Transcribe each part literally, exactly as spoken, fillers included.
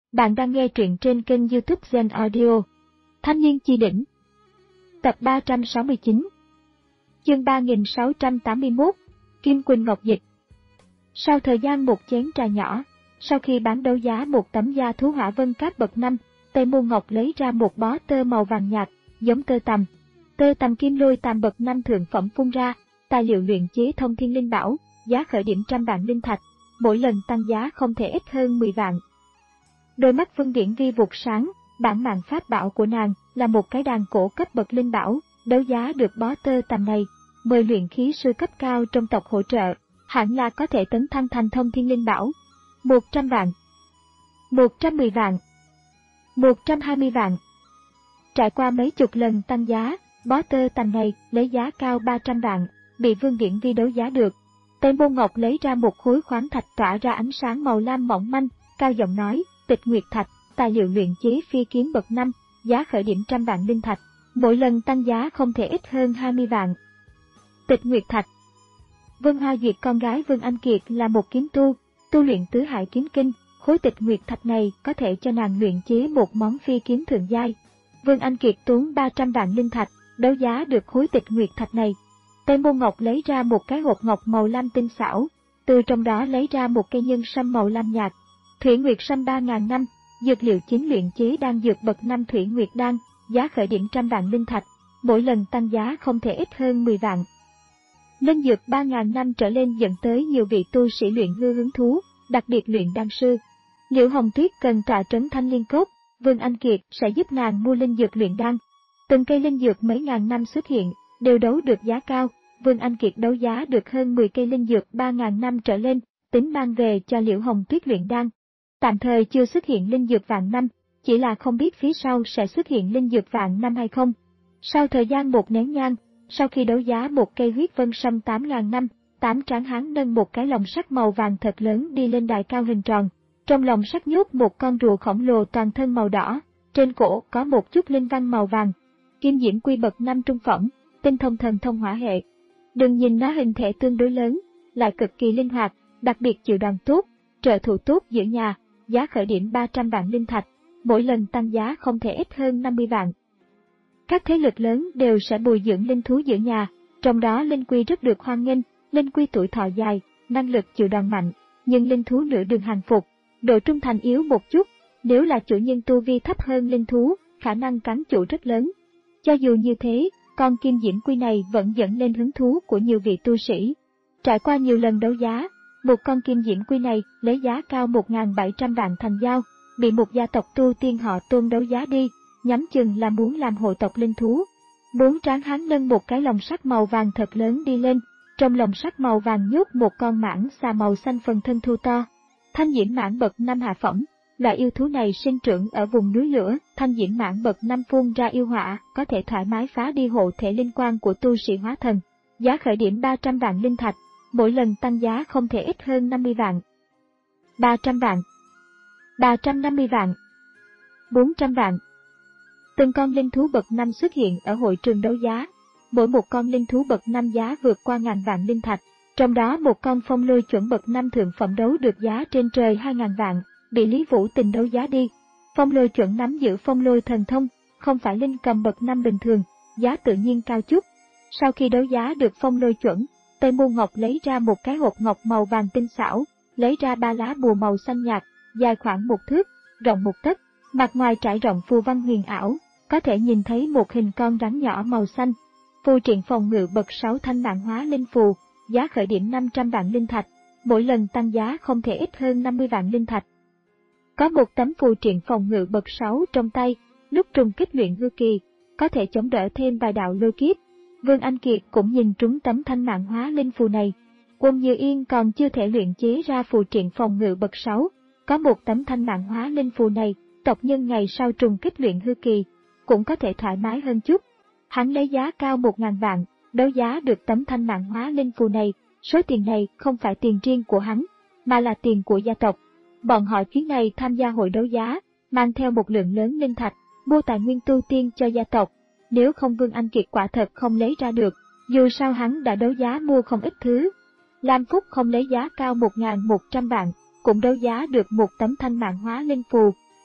Bạn đang nghe truyện trên kênh YouTube Zen Audio. Thanh niên chi đỉnh. Tập ba trăm sáu mươi chín. Chương ba nghìn sáu trăm tám mươi mốt. Kim Quỳnh Ngọc Dịch. Sau thời gian một chén trà nhỏ, sau khi bán đấu giá một tấm da thú hỏa vân cáp bậc năm, Tây Môn Ngọc lấy ra một bó tơ màu vàng nhạt, giống tơ tằm. Tơ tằm kim lôi tàm bậc năm thượng phẩm phun ra, tài liệu luyện chế thông thiên linh bảo, giá khởi điểm trăm vạn linh thạch, mỗi lần tăng giá không thể ít hơn mười vạn. Đôi mắt Vân Điển Vi vụt sáng, bản mạng pháp bảo của nàng là một cái đàn cổ cấp bậc linh bảo, đấu giá được bó tơ tằm này, mời luyện khí sư cấp cao trong tộc hỗ trợ, hẳn là có thể tấn thăng thành thông thiên linh bảo. một trăm vạn, một trăm mười vạn, một trăm hai mươi vạn. Trải qua mấy chục lần tăng giá, bó tơ tằm này lấy giá cao ba trăm vạn, bị Vương Điển Vi đấu giá được. Tây Môn Ngọc lấy ra một khối khoáng thạch tỏa ra ánh sáng màu lam mỏng manh, cao giọng nói, Tịch Nguyệt Thạch, tài liệu luyện chế phi kiếm bậc năm, giá khởi điểm trăm vạn linh thạch, mỗi lần tăng giá không thể ít hơn hai mươi vạn. Tịch Nguyệt Thạch. Vân Hoa Duyệt con gái Vương Anh Kiệt là một kiếm tu, tu luyện tứ hải kiếm kinh, khối Tịch Nguyệt Thạch này có thể cho nàng luyện chế một món phi kiếm thượng giai. Vương Anh Kiệt tốn ba trăm vạn linh thạch, đấu giá được khối Tịch Nguyệt Thạch này. Tây Môn Ngọc lấy ra một cái hộp ngọc màu lam tinh xảo, từ trong đó lấy ra một cây nhân sâm màu lam nhạt. Thủy Nguyệt Sâm ba ngàn năm, dược liệu chính luyện chế đan dược bậc năm Thủy Nguyệt đan, giá khởi điểm trăm vạn linh thạch, mỗi lần tăng giá không thể ít hơn mười vạn. Linh dược ba ngàn năm trở lên dẫn tới nhiều vị tu sĩ luyện hư hứng thú, đặc biệt luyện đan sư. Liễu Hồng Tuyết cần tọa trấn Thanh Liên Cốt, Vương Anh Kiệt sẽ giúp nàng mua linh dược luyện đan. Từng cây linh dược mấy ngàn năm xuất hiện, đều đấu được giá cao, Vương Anh Kiệt đấu giá được hơn mười cây linh dược ba ngàn năm trở lên, tính mang về cho Liễu Hồng Tuyết luyện đan. Tạm thời chưa xuất hiện linh dược vạn năm, chỉ là không biết phía sau sẽ xuất hiện linh dược vạn năm hay không. Sau thời gian một nén nhang, sau khi đấu giá một cây huyết vân sâm tám ngàn năm, tám tráng hán nâng một cái lồng sắt màu vàng thật lớn đi lên đài cao hình tròn. Trong lồng sắt nhốt một con rùa khổng lồ toàn thân màu đỏ, trên cổ có một chút linh văn màu vàng. Kim Diễm Quy bậc năm trung phẩm, tinh thông thần thông hỏa hệ. Đừng nhìn nó hình thể tương đối lớn, lại cực kỳ linh hoạt, đặc biệt chịu đòn tốt, trợ thủ tốt giữ nhà. Giá khởi điểm ba trăm vạn linh thạch, mỗi lần tăng giá không thể ít hơn năm mươi vạn. Các thế lực lớn đều sẽ bồi dưỡng linh thú giữ nhà, trong đó linh quy rất được hoan nghênh, linh quy tuổi thọ dài, năng lực chịu đòn mạnh, nhưng linh thú nửa đường hàng phục, độ trung thành yếu một chút, nếu là chủ nhân tu vi thấp hơn linh thú, khả năng cắn chủ rất lớn. Cho dù như thế, con Kim Diễm Quy này vẫn dẫn lên hứng thú của nhiều vị tu sĩ. Trải qua nhiều lần đấu giá, một con Kim Diễm Quy này lấy giá cao một nghìn bảy trăm vạn thành giao, bị một gia tộc tu tiên họ Tôn đấu giá đi, nhắm chừng là muốn làm hộ tộc linh thú. Bốn tráng hán nâng một cái lồng sắt màu vàng thật lớn đi lên, trong lồng sắt màu vàng nhốt một con mãng xà màu xanh phần thân thu to. Thanh diễm mãng bậc năm hạ phẩm, loại yêu thú này sinh trưởng ở vùng núi lửa, thanh diễm mãng bậc năm phun ra yêu hỏa, có thể thoải mái phá đi hộ thể linh quan của tu sĩ hóa thần. Giá khởi điểm ba trăm vạn linh thạch, mỗi lần tăng giá không thể ít hơn năm mươi vạn. ba trăm vạn, ba trăm năm mươi vạn, bốn trăm vạn. Từng con linh thú bậc năm xuất hiện ở hội trường đấu giá, mỗi một con linh thú bậc năm giá vượt qua ngàn vạn linh thạch, trong đó một con phong lôi chuẩn bậc năm thượng phẩm đấu được giá trên trời hai ngàn vạn, bị Lý Vũ Tình đấu giá đi. Phong lôi chuẩn nắm giữ phong lôi thần thông, không phải linh cầm bậc năm bình thường, giá tự nhiên cao chút. Sau khi đấu giá được phong lôi chuẩn, Tây Môn Ngọc lấy ra một cái hộp ngọc màu vàng tinh xảo, lấy ra ba lá bùa màu xanh nhạt, dài khoảng một thước, rộng một tấc, mặt ngoài trải rộng phù văn huyền ảo, có thể nhìn thấy một hình con rắn nhỏ màu xanh. Phù triện phòng ngự bậc sáu thanh mạng hóa linh phù, giá khởi điểm năm trăm vạn linh thạch, mỗi lần tăng giá không thể ít hơn năm mươi vạn linh thạch. Có một tấm phù triện phòng ngự bậc sáu trong tay, lúc trùng kích luyện hư kỳ, có thể chống đỡ thêm vài đạo lôi kiếp. Vương Anh Kiệt cũng nhìn trúng tấm thanh mạng hóa linh phù này. Quân Như Yên còn chưa thể luyện chế ra phù triện phòng ngự bậc sáu, có một tấm thanh mạng hóa linh phù này, tộc nhân ngày sau trùng kích luyện hư kỳ, cũng có thể thoải mái hơn chút. Hắn lấy giá cao một ngàn vạn, đấu giá được tấm thanh mạng hóa linh phù này, số tiền này không phải tiền riêng của hắn, mà là tiền của gia tộc. Bọn họ chuyến này tham gia hội đấu giá, mang theo một lượng lớn linh thạch, mua tài nguyên tu tiên cho gia tộc. Nếu không Vương Anh Kiệt quả thật không lấy ra được, dù sao hắn đã đấu giá mua không ít thứ. Lam Phúc không lấy giá cao một nghìn một trăm vạn, cũng đấu giá được một tấm thanh mạng hóa linh phù,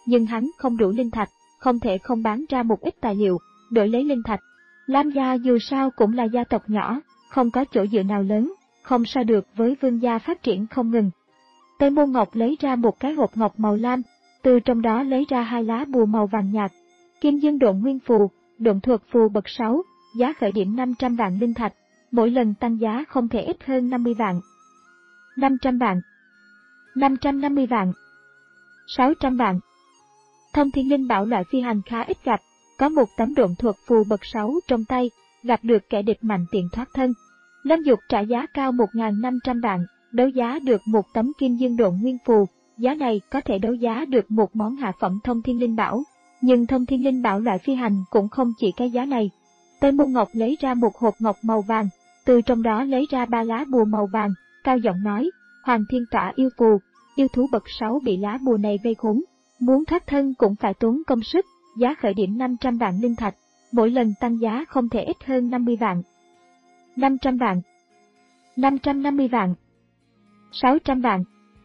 nhưng hắn không đủ linh thạch, không thể không bán ra một ít tài liệu, đổi lấy linh thạch. Lam gia dù sao cũng là gia tộc nhỏ, không có chỗ dựa nào lớn, không so được với Vương gia phát triển không ngừng. Tây Môn Ngọc lấy ra một cái hộp ngọc màu lam, từ trong đó lấy ra hai lá bùa màu vàng nhạt. Kim Dương Độn Nguyên Phù, Độn Thuật Phù bậc sáu, giá khởi điểm năm trăm vạn linh thạch, mỗi lần tăng giá không thể ít hơn năm mươi vạn. năm trăm vạn, năm trăm năm mươi vạn, sáu trăm vạn. Thông Thiên Linh Bảo loại phi hành khá ít gặp, có một tấm Độn Thuật Phù bậc sáu trong tay, gặp được kẻ địch mạnh tiện thoát thân. Lâm Dục trả giá cao một nghìn năm trăm vạn, đấu giá được một tấm Kim Dương Độn Nguyên Phù, giá này có thể đấu giá được một món hạ phẩm Thông Thiên Linh Bảo, nhưng Thông Thiên Linh Bảo loại phi hành cũng không chỉ cái giá này. Tây Môn Ngọc lấy ra một hộp ngọc màu vàng, từ trong đó lấy ra ba lá bùa màu vàng, cao giọng nói, Hoàng Thiên Tỏa Yêu Phù, yêu thú bậc sáu bị lá bùa này vây khốn, muốn thoát thân cũng phải tốn công sức, giá khởi điểm năm trăm vạn linh thạch, mỗi lần tăng giá không thể ít hơn năm mươi vạn. năm trăm vạn, năm trăm năm mươi vạn, sáu trăm vạn.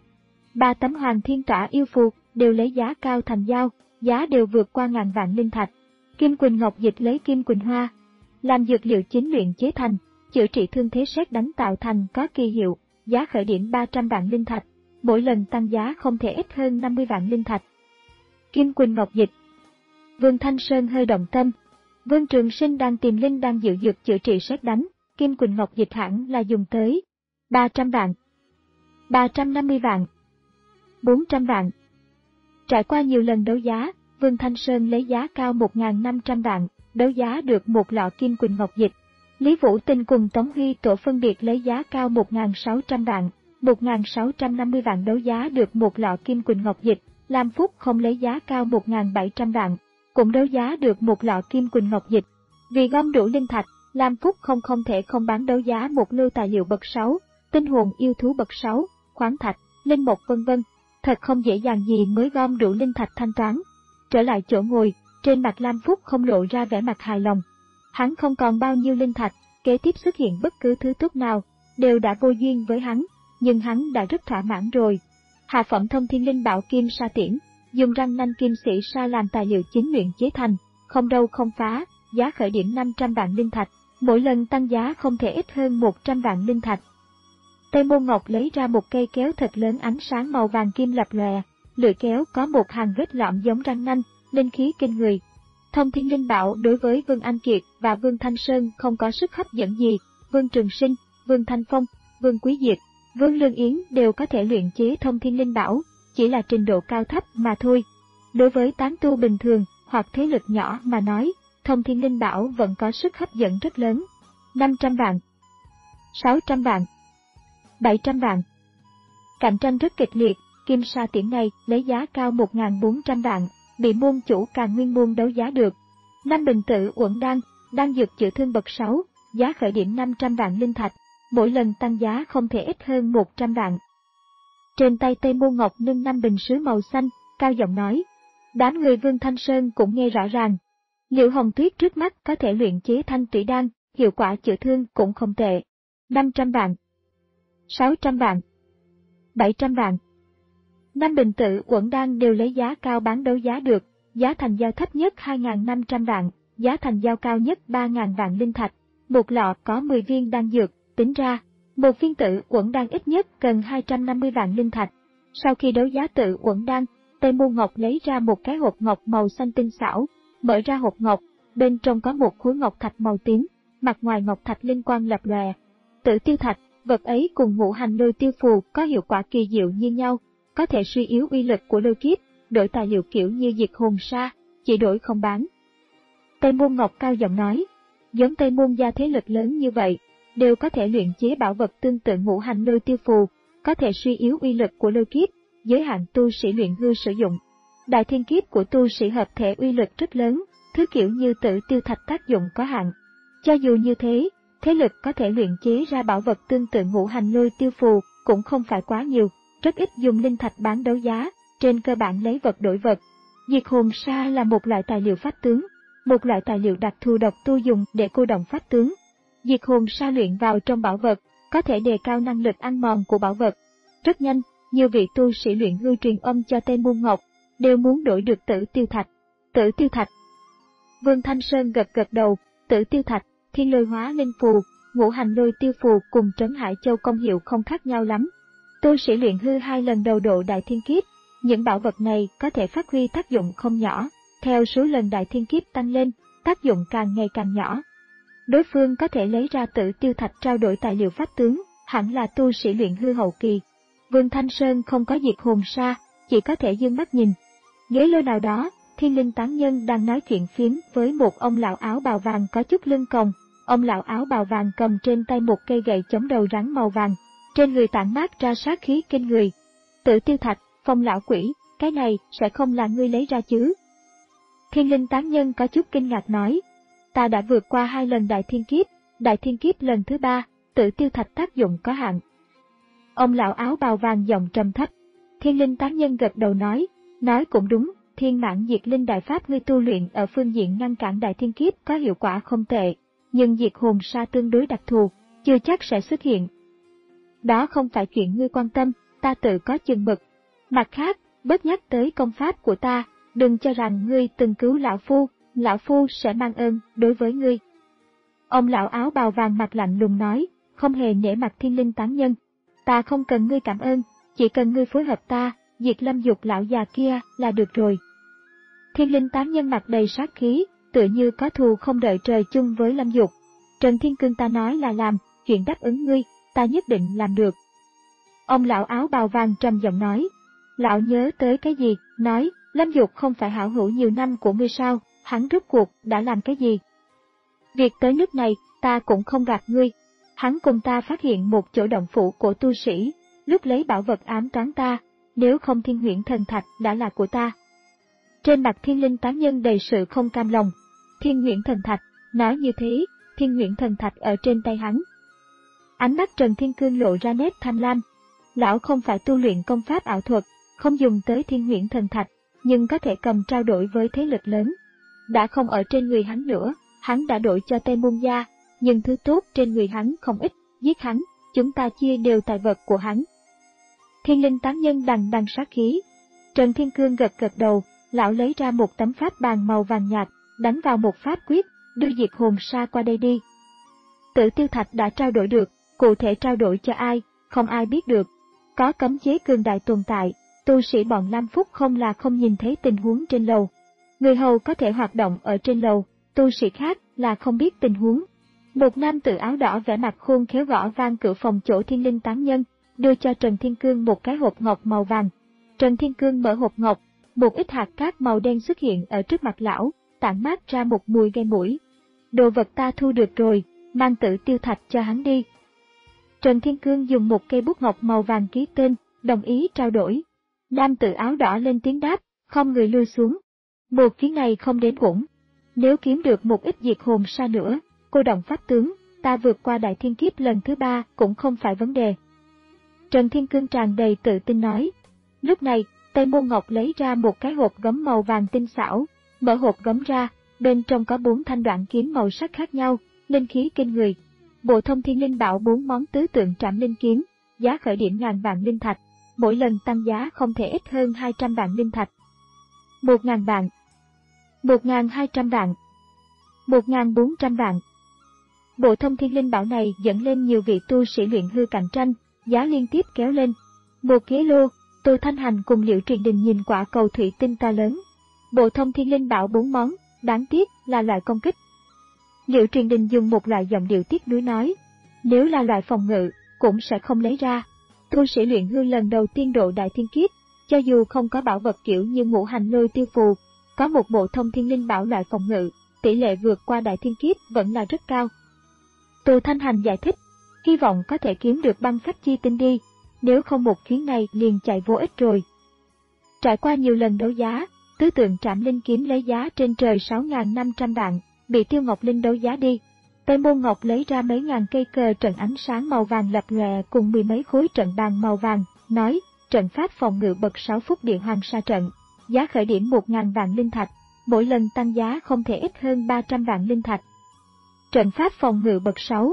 Ba tấm Hoàng Thiên Tỏa Yêu Phù đều lấy giá cao thành giao, giá đều vượt qua ngàn vạn linh thạch. Kim Quỳnh Ngọc Dịch lấy Kim Quỳnh Hoa, làm dược liệu chính luyện chế thành, chữa trị thương thế sét đánh tạo thành có kỳ hiệu, giá khởi điểm ba trăm vạn linh thạch, mỗi lần tăng giá không thể ít hơn năm mươi vạn linh thạch. Kim Quỳnh Ngọc Dịch. Vương Thanh Sơn hơi động tâm. Vương Trường Sinh đang tìm linh đang dự dược chữa trị sét đánh, Kim Quỳnh Ngọc Dịch hẳn là dùng tới ba trăm vạn, ba trăm năm mươi vạn, bốn trăm vạn. Trải qua nhiều lần đấu giá, Vương Thanh Sơn lấy giá cao một nghìn năm trăm vạn, đấu giá được một lọ Kim Quỳnh Ngọc Dịch. Lý Vũ Tinh cùng Tống Huy Tổ phân biệt lấy giá cao một nghìn sáu trăm vạn, một nghìn sáu trăm năm mươi vạn đấu giá được một lọ Kim Quỳnh Ngọc Dịch. Lam Phúc không lấy giá cao một nghìn bảy trăm vạn, cũng đấu giá được một lọ Kim Quỳnh Ngọc Dịch. Vì gom đủ linh thạch, Lam Phúc không không thể không bán đấu giá một lưu tài liệu bậc sáu, tinh hồn yêu thú bậc sáu, khoáng thạch, linh mộc vân vân. Thật không dễ dàng gì mới gom đủ linh thạch thanh toán. Trở lại chỗ ngồi, trên mặt Lam Phúc không lộ ra vẻ mặt hài lòng. Hắn không còn bao nhiêu linh thạch, kế tiếp xuất hiện bất cứ thứ tốt nào, đều đã vô duyên với hắn, nhưng hắn đã rất thỏa mãn rồi. Hạ phẩm Thông Thiên Linh Bảo Kim Sa Tiễn, dùng răng nanh kim sĩ sa làm tài liệu chính luyện chế thành, không đâu không phá, giá khởi điểm năm trăm vạn linh thạch, mỗi lần tăng giá không thể ít hơn một trăm vạn linh thạch. Tây Môn Ngọc lấy ra một cây kéo thật lớn ánh sáng màu vàng kim lập lòe, lưỡi kéo có một hàng vết lõm giống răng nanh, linh khí kinh người. Thông Thiên Linh Bảo đối với Vương Anh Kiệt và Vương Thanh Sơn không có sức hấp dẫn gì, Vương Trường Sinh, Vương Thanh Phong, Vương Quý Diệt, Vương Lương Yến đều có thể luyện chế Thông Thiên Linh Bảo, chỉ là trình độ cao thấp mà thôi. Đối với tán tu bình thường hoặc thế lực nhỏ mà nói, Thông Thiên Linh Bảo vẫn có sức hấp dẫn rất lớn. năm trăm vạn, sáu trăm vạn, bảy trăm vạn. Cạnh tranh rất kịch liệt, Kim Sa Tiễn này lấy giá cao một nghìn bốn trăm vạn, bị môn chủ Càn Nguyên môn đấu giá được. Năm bình tử uẩn đan, đan dược chữa thương bậc sáu, giá khởi điểm năm trăm vạn linh thạch, mỗi lần tăng giá không thể ít hơn một trăm vạn. Trên tay Tây Môn Ngọc nâng năm bình sứ màu xanh, cao giọng nói. Đám người Vương Thanh Sơn cũng nghe rõ ràng. Liễu Hồng Tuyết trước mắt có thể luyện chế thanh tủy đan, hiệu quả chữa thương cũng không tệ. năm trăm vạn, sáu trăm vạn, bảy trăm vạn. Năm bình tử uẩn đan đều lấy giá cao bán đấu giá được, giá thành giao thấp nhất hai nghìn năm trăm vạn, giá thành giao cao nhất ba nghìn vạn linh thạch. Một lọ có mười viên đan dược, tính ra, một viên tự uẩn đan ít nhất cần hai trăm năm mươi vạn linh thạch. Sau khi đấu giá tự uẩn đan, Tây Môn Ngọc lấy ra một cái hộp ngọc màu xanh tinh xảo, mở ra hộp ngọc, bên trong có một khối ngọc thạch màu tím, mặt ngoài ngọc thạch linh quang lập lòe. Tử tiêu thạch, vật ấy cùng ngũ hành lôi tiêu phù có hiệu quả kỳ diệu như nhau, có thể suy yếu uy lực của lôi kiếp, đổi tài liệu kiểu như diệt hồn sa, chỉ đổi không bán. Tây Môn Ngọc cao giọng nói, giống Tây Môn gia thế lực lớn như vậy, đều có thể luyện chế bảo vật tương tự ngũ hành lôi tiêu phù, có thể suy yếu uy lực của lôi kiếp, giới hạn tu sĩ luyện hư sử dụng. Đại thiên kiếp của tu sĩ hợp thể uy lực rất lớn, thứ kiểu như tử tiêu thạch tác dụng có hạn. Cho dù như thế, thế lực có thể luyện chế ra bảo vật tương tự ngũ hành lôi tiêu phù cũng không phải quá nhiều, rất ít dùng linh thạch bán đấu giá, trên cơ bản lấy vật đổi vật. Diệt hồn sa là một loại tài liệu pháp tướng, một loại tài liệu đặc thù độc tu dùng để cô động pháp tướng. Diệt hồn sa luyện vào trong bảo vật, có thể đề cao năng lực ăn mòn của bảo vật. Rất nhanh, nhiều vị tu sĩ luyện hư truyền âm cho Tây Môn Ngọc, đều muốn đổi được Tử Tiêu Thạch. Tử Tiêu Thạch. Vương Thanh Sơn gật gật đầu, Tử Tiêu Thạch, Thiên Lôi Hóa Linh Phù, Ngũ Hành Lôi Tiêu Phù cùng Trấn Hải Châu công hiệu không khác nhau lắm. Tu sĩ luyện hư hai lần đầu độ Đại Thiên Kiếp, những bảo vật này có thể phát huy tác dụng không nhỏ, theo số lần Đại Thiên Kiếp tăng lên, tác dụng càng ngày càng nhỏ. Đối phương có thể lấy ra Tử Tiêu Thạch trao đổi tài liệu pháp tướng, hẳn là tu sĩ luyện hư hậu kỳ. Vương Thanh Sơn không có diệt hồn sa, chỉ có thể dương mắt nhìn. Ghế lô nào đó, Thiên Linh Tán Nhân đang nói chuyện phiếm với một ông lão áo bào vàng có chút lưng còng. Ông lão áo bào vàng cầm trên tay một cây gậy chống đầu rắn màu vàng, trên người tản mát ra sát khí kinh người. Tử Tiêu Thạch, Phong lão quỷ, cái này sẽ không là ngươi lấy ra chứ? Thiên Linh Tán Nhân có chút kinh ngạc nói, ta đã vượt qua hai lần Đại Thiên Kiếp, Đại Thiên Kiếp lần thứ ba, Tử Tiêu Thạch tác dụng có hạn. Ông lão áo bào vàng giọng trầm thấp. Thiên Linh Tán Nhân gật đầu nói, nói cũng đúng, Thiên Mãn Diệt Linh đại pháp ngươi tu luyện ở phương diện ngăn cản Đại Thiên Kiếp có hiệu quả không tệ, nhưng diệt hồn sa tương đối đặc thù, chưa chắc sẽ xuất hiện. Đó không phải chuyện ngươi quan tâm, ta tự có chừng mực. Mặt khác, bớt nhắc tới công pháp của ta, đừng cho rằng ngươi từng cứu lão phu, lão phu sẽ mang ơn đối với ngươi. Ông lão áo bào vàng mặt lạnh lùng nói, không hề nể mặt Thiên Linh Tán Nhân. Ta không cần ngươi cảm ơn, chỉ cần ngươi phối hợp ta, diệt Lâm Dục lão già kia là được rồi. Thiên Linh Tán Nhân mặt đầy sát khí, tựa như có thù không đợi trời chung với Lâm Dục. Trần Thiên Cương ta nói là làm, chuyện đáp ứng ngươi, ta nhất định làm được. Ông lão áo bào vàng trầm giọng nói. Lão nhớ tới cái gì, nói, Lâm Dục không phải hảo hữu nhiều năm của ngươi sao, hắn rốt cuộc đã làm cái gì? Việc tới nước này, ta cũng không gạt ngươi. Hắn cùng ta phát hiện một chỗ động phủ của tu sĩ, lúc lấy bảo vật ám toán ta, nếu không Thiên Huyễn Thần Thạch đã là của ta. Trên mặt Thiên Linh Tán Nhân đầy sự không cam lòng. Thiên Huyễn Thần Thạch, nói như thế, Thiên Huyễn Thần Thạch ở trên tay hắn. Ánh mắt Trần Thiên Cương lộ ra nét tham lam. Lão không phải tu luyện công pháp ảo thuật, không dùng tới Thiên Huyễn Thần Thạch, nhưng có thể cầm trao đổi với thế lực lớn. Đã không ở trên người hắn nữa, hắn đã đổi cho Tây Môn Gia, nhưng thứ tốt trên người hắn không ít, giết hắn, chúng ta chia đều tài vật của hắn. Thiên Linh Tán Nhân đằng đằng sát khí. Trần Thiên Cương gật gật đầu, lão lấy ra một tấm pháp bàn màu vàng nhạt, đánh vào một pháp quyết, đưa diệt hồn sa qua đây đi. Tử Tiêu Thạch đã trao đổi được, cụ thể trao đổi cho ai, không ai biết được. Có cấm chế cường đại tồn tại, tu sĩ bọn Lam Phúc không là không nhìn thấy tình huống trên lầu. Người hầu có thể hoạt động ở trên lầu, tu sĩ khác là không biết tình huống. Một nam tử áo đỏ vẻ mặt khôn khéo gõ vang cửa phòng chỗ Thiên Linh Tán Nhân, đưa cho Trần Thiên Cương một cái hộp ngọc màu vàng. Trần Thiên Cương mở hộp ngọc, một ít hạt cát màu đen xuất hiện ở trước mặt lão, tản mát ra một mùi gây mũi. Đồ vật ta thu được rồi, mang Tử Tiêu Thạch cho hắn đi. Trần Thiên Cương dùng một cây bút ngọc màu vàng ký tên, đồng ý trao đổi. Nam tử áo đỏ lên tiếng đáp, không người lui xuống. Một chuyến này không đến uổng. Nếu kiếm được một ít diệt hồn sa nữa, cô động pháp tướng, ta vượt qua Đại Thiên Kiếp lần thứ ba cũng không phải vấn đề. Trần Thiên Cương tràn đầy tự tin nói. Lúc này, Tây Môn Ngọc lấy ra một cái hộp gấm màu vàng tinh xảo, mở hộp gấm ra, bên trong có bốn thanh đoạn kiếm màu sắc khác nhau, linh khí kinh người. Bộ Thông Thiên Linh Bảo bốn món tứ tượng trảm linh kiếm, giá khởi điểm ngàn vạn linh thạch, mỗi lần tăng giá không thể ít hơn hai trăm vạn linh thạch. Một ngàn vạn, một ngàn hai trăm vạn, một ngàn bốn trăm vạn. Bộ Thông Thiên Linh Bảo này dẫn lên nhiều vị tu sĩ luyện hư cạnh tranh, giá liên tiếp kéo lên. Một ghế lô, Tô Thanh Hành cùng Liễu Truyền Đình nhìn quả cầu thủy tinh to lớn. Bộ Thông Thiên Linh Bảo bốn món, đáng tiếc là loại công kích. Liễu Truyền Đình dùng một loại giọng điệu tiếc nuối nói, nếu là loại phòng ngự, cũng sẽ không lấy ra. Tu sĩ luyện hư lần đầu tiên độ Đại Thiên Kiếp, cho dù không có bảo vật kiểu như Ngũ Hành Lôi Tiêu Phù, có một bộ Thông Thiên Linh Bảo loại phòng ngự, tỷ lệ vượt qua Đại Thiên Kiếp vẫn là rất cao. Tô Thanh Hành giải thích, hy vọng có thể kiếm được băng phách chi tinh đi, nếu không một chuyến này liền chạy vô ích rồi. Trải qua nhiều lần đấu giá, tứ tượng trảm linh kiếm lấy giá trên trời sáu nghìn năm trăm vạn, bị Tiêu Ngọc Linh đấu giá đi. Tây Môn Ngọc lấy ra mấy ngàn cây cờ trận ánh sáng màu vàng lập lòe cùng mười mấy khối trận bàn màu vàng, nói, trận pháp phòng ngự bậc sáu phút địa hoàng sa trận, giá khởi điểm một nghìn vạn linh thạch, mỗi lần tăng giá không thể ít hơn ba trăm vạn linh thạch. Trận pháp phòng ngự bậc sáu.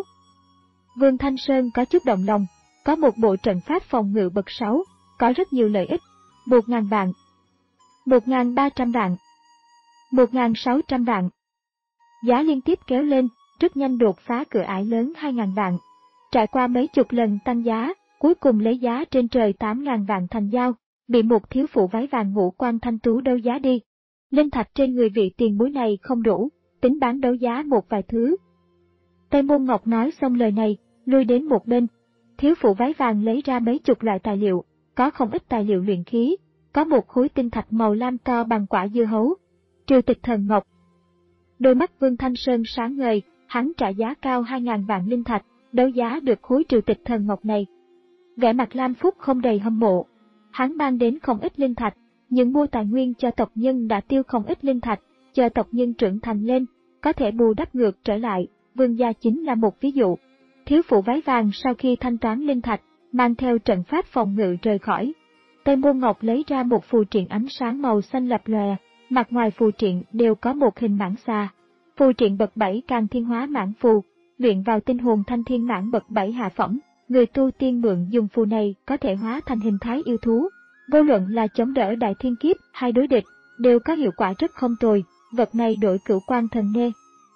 Vương Thanh Sơn có chút động lòng, có một bộ trận pháp phòng ngự bậc sáu, có rất nhiều lợi ích, một nghìn vạn. một nghìn ba trăm vạn, một nghìn sáu trăm vạn. Giá liên tiếp kéo lên, rất nhanh đột phá cửa ải lớn hai nghìn vạn. Trải qua mấy chục lần tăng giá, cuối cùng lấy giá trên trời tám nghìn vạn thành giao, bị một thiếu phụ váy vàng ngũ quan thanh tú đấu giá đi. Linh thạch trên người vị tiền bối này không đủ, tính bán đấu giá một vài thứ. Tây Môn Ngọc nói xong lời này, lui đến một bên. Thiếu phụ váy vàng lấy ra mấy chục loại tài liệu, có không ít tài liệu luyện khí, có một khối tinh thạch màu lam to bằng quả dưa hấu. Triều tịch thần ngọc. Đôi mắt Vương Thanh Sơn sáng ngời, hắn trả giá cao hai nghìn vạn linh thạch, đấu giá được khối triều tịch thần ngọc này. Vẻ mặt Lam Phúc không đầy hâm mộ. Hắn mang đến không ít linh thạch, nhưng mua tài nguyên cho tộc nhân đã tiêu không ít linh thạch, chờ tộc nhân trưởng thành lên, có thể bù đắp ngược trở lại. Vương gia chính là một ví dụ. Thiếu phụ váy vàng sau khi thanh toán linh thạch, mang theo trận pháp phòng ngự rời khỏi. Tây Môn Ngọc lấy ra một phù triện ánh sáng màu xanh lập lòe, mặt ngoài phù triện đều có một hình mãng xà. Phù triện bậc bảy Càn Thiên Hóa Mãng Phù, luyện vào tinh hồn thanh thiên mãng bậc bảy hạ phẩm, người tu tiên mượn dùng phù này có thể hóa thành hình thái yêu thú. Vô luận là chống đỡ đại thiên kiếp hay đối địch, đều có hiệu quả rất không tồi, vật này đổi Cửu Quan Thần Nê.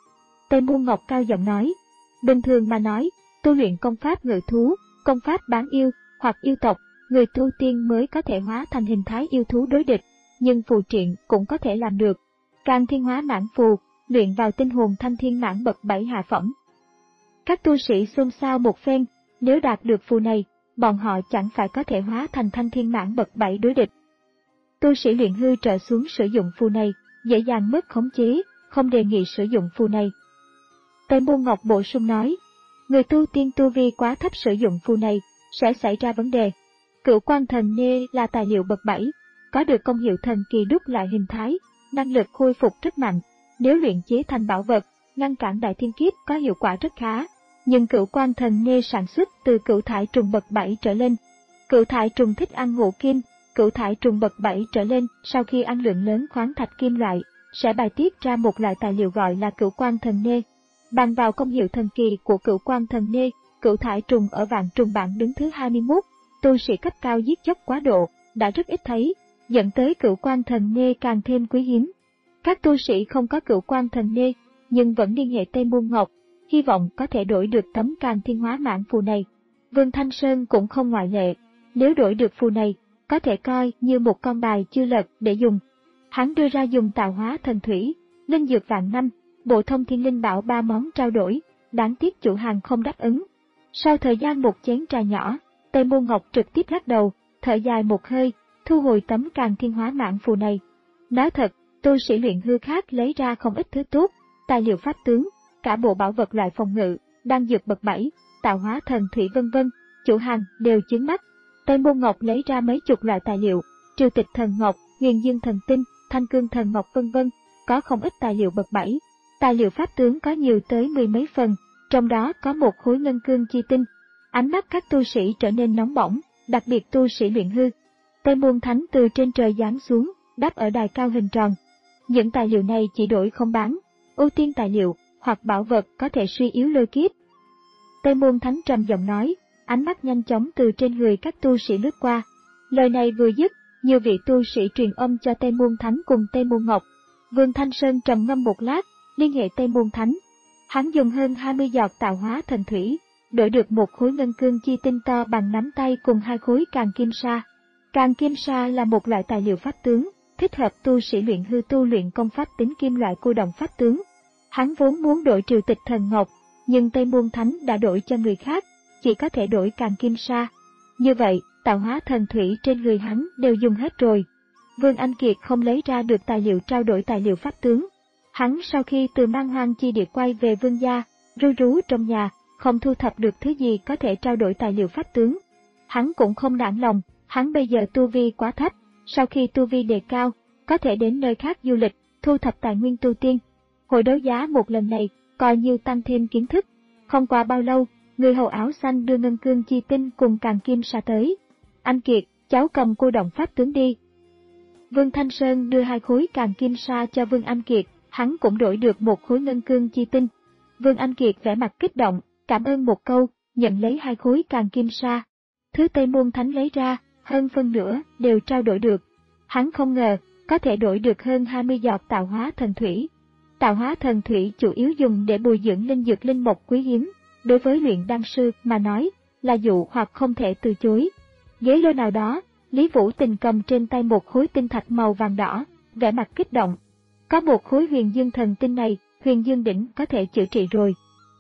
Tây Môn Ngọc cao giọng nói, bình thường mà nói, tu luyện công pháp ngự thú, công pháp bán yêu, hoặc yêu tộc, người tu tiên mới có thể hóa thành hình thái yêu thú đối địch, nhưng phù triện cũng có thể làm được. Càn Thiên Hóa Mãng Phù, luyện vào tinh hồn thanh thiên mãng bậc bảy hạ phẩm. Các tu sĩ xôn xao một phen, nếu đạt được phù này, bọn họ chẳng phải có thể hóa thành thanh thiên mãng bậc bảy đối địch. Tu sĩ luyện hư trở xuống sử dụng phù này, dễ dàng mất khống chế, không đề nghị sử dụng phù này. Tây Môn Ngọc bổ sung nói, người tu tiên tu vi quá thấp sử dụng phù này, sẽ xảy ra vấn đề. Cửu Quan Thần Nê là tài liệu bậc bảy, có được công hiệu thần kỳ đúc lại hình thái, năng lực khôi phục rất mạnh. Nếu luyện chế thành bảo vật, ngăn cản đại thiên kiếp có hiệu quả rất khá. Nhưng Cửu Quan Thần Nê sản xuất từ cửu thải trùng bậc bảy trở lên. Cửu thải trùng thích ăn ngũ kim, cửu thải trùng bậc bảy trở lên sau khi ăn lượng lớn khoáng thạch kim loại, sẽ bài tiết ra một loại tài liệu gọi là Cửu Quan Thần Nê. Bàn vào công hiệu thần kỳ của Cửu Quan Thần Nê, cửu thải trùng ở vạn trùng bảng đứng thứ hai mươi mốt, tu sĩ cấp cao giết chóc quá độ, đã rất ít thấy, dẫn tới Cửu Quan Thần Nê càng thêm quý hiếm. Các tu sĩ không có Cửu Quan Thần Nê, nhưng vẫn liên hệ Tây Môn Ngọc, hy vọng có thể đổi được tấm Càn Thiên Hóa Mãng Phù này. Vương Thanh Sơn cũng không ngoại lệ, nếu đổi được phù này, có thể coi như một con bài chưa lật để dùng. Hắn đưa ra dùng tạo hóa thần thủy, linh dược vạn năm, bộ thông thiên linh bảo ba món trao đổi, đáng tiếc chủ hàng không đáp ứng. Sau thời gian một chén trà nhỏ, Tây Môn Ngọc trực tiếp lắc đầu, thở dài một hơi, thu hồi tấm Càn Thiên Hóa Mãng Phù này. Nói thật, tu sĩ luyện hư khác lấy ra không ít thứ tốt, tài liệu pháp tướng, cả bộ bảo vật loại phòng ngự, đan dược bậc bảy, tạo hóa thần thủy vân vân, chủ hàng đều chướng mắt. Tây Môn Ngọc lấy ra mấy chục loại tài liệu, triều tịch thần ngọc, huyền dương thần tinh, thanh cương thần ngọc vân vân, có không ít tài liệu bậc bảy. Tài liệu pháp tướng có nhiều tới mười mấy phần, trong đó có một khối ngân cương chi tinh. Ánh mắt các tu sĩ trở nên nóng bỏng, đặc biệt tu sĩ luyện hư. Tây Môn Thánh từ trên trời giáng xuống, đáp ở đài cao hình tròn. Những tài liệu này chỉ đổi không bán, ưu tiên tài liệu hoặc bảo vật có thể suy yếu lôi kiếp. Tây Môn Thánh trầm giọng nói, ánh mắt nhanh chóng từ trên người các tu sĩ lướt qua. Lời này vừa dứt, nhiều vị tu sĩ truyền âm cho Tây Môn Thánh cùng Tây Môn Ngọc. Vương Thanh Sơn trầm ngâm một lát, liên hệ Tây Môn Thánh. Hắn dùng hơn hai mươi giọt tạo hóa thần thủy, đổi được một khối ngân cương chi tinh to bằng nắm tay cùng hai khối càn kim sa. Càn kim sa là một loại tài liệu pháp tướng, thích hợp tu sĩ luyện hư tu luyện công pháp tính kim loại cô động pháp tướng. Hắn vốn muốn đổi triều tịch thần ngọc, nhưng Tây Môn Thánh đã đổi cho người khác, chỉ có thể đổi càn kim sa. Như vậy, tạo hóa thần thủy trên người hắn đều dùng hết rồi. Vương Anh Kiệt không lấy ra được tài liệu trao đổi tài liệu pháp tướng. Hắn sau khi từ Man Hoang chi địa quay về Vương gia, ru rú trong nhà, không thu thập được thứ gì có thể trao đổi tài liệu pháp tướng. Hắn cũng không nản lòng, hắn bây giờ tu vi quá thấp, sau khi tu vi đề cao, có thể đến nơi khác du lịch, thu thập tài nguyên tu tiên. Hội đấu giá một lần này, coi như tăng thêm kiến thức. Không qua bao lâu, người hầu áo xanh đưa ngân cương chi tinh cùng càn kim sa tới. Anh Kiệt, cháu cầm cô động pháp tướng đi. Vương Thanh Sơn đưa hai khối càn kim sa cho Vương Anh Kiệt, hắn cũng đổi được một khối ngân cương chi tinh. Vương Anh Kiệt vẻ mặt kích động, cảm ơn một câu, nhận lấy hai khối càn kim sa. Thứ Tây Môn Thánh lấy ra, hơn phân nửa đều trao đổi được. Hắn không ngờ, có thể đổi được hơn hai mươi giọt tạo hóa thần thủy. Tạo hóa thần thủy chủ yếu dùng để bồi dưỡng linh dược linh mộc quý hiếm, đối với luyện đan sư mà nói là dụ hoặc không thể từ chối. Ghế lô nào đó, Lý Vũ Tình cầm trên tay một khối tinh thạch màu vàng đỏ, vẻ mặt kích động. Có một khối huyền dương thần tinh này, huyền dương đỉnh có thể chữa trị rồi.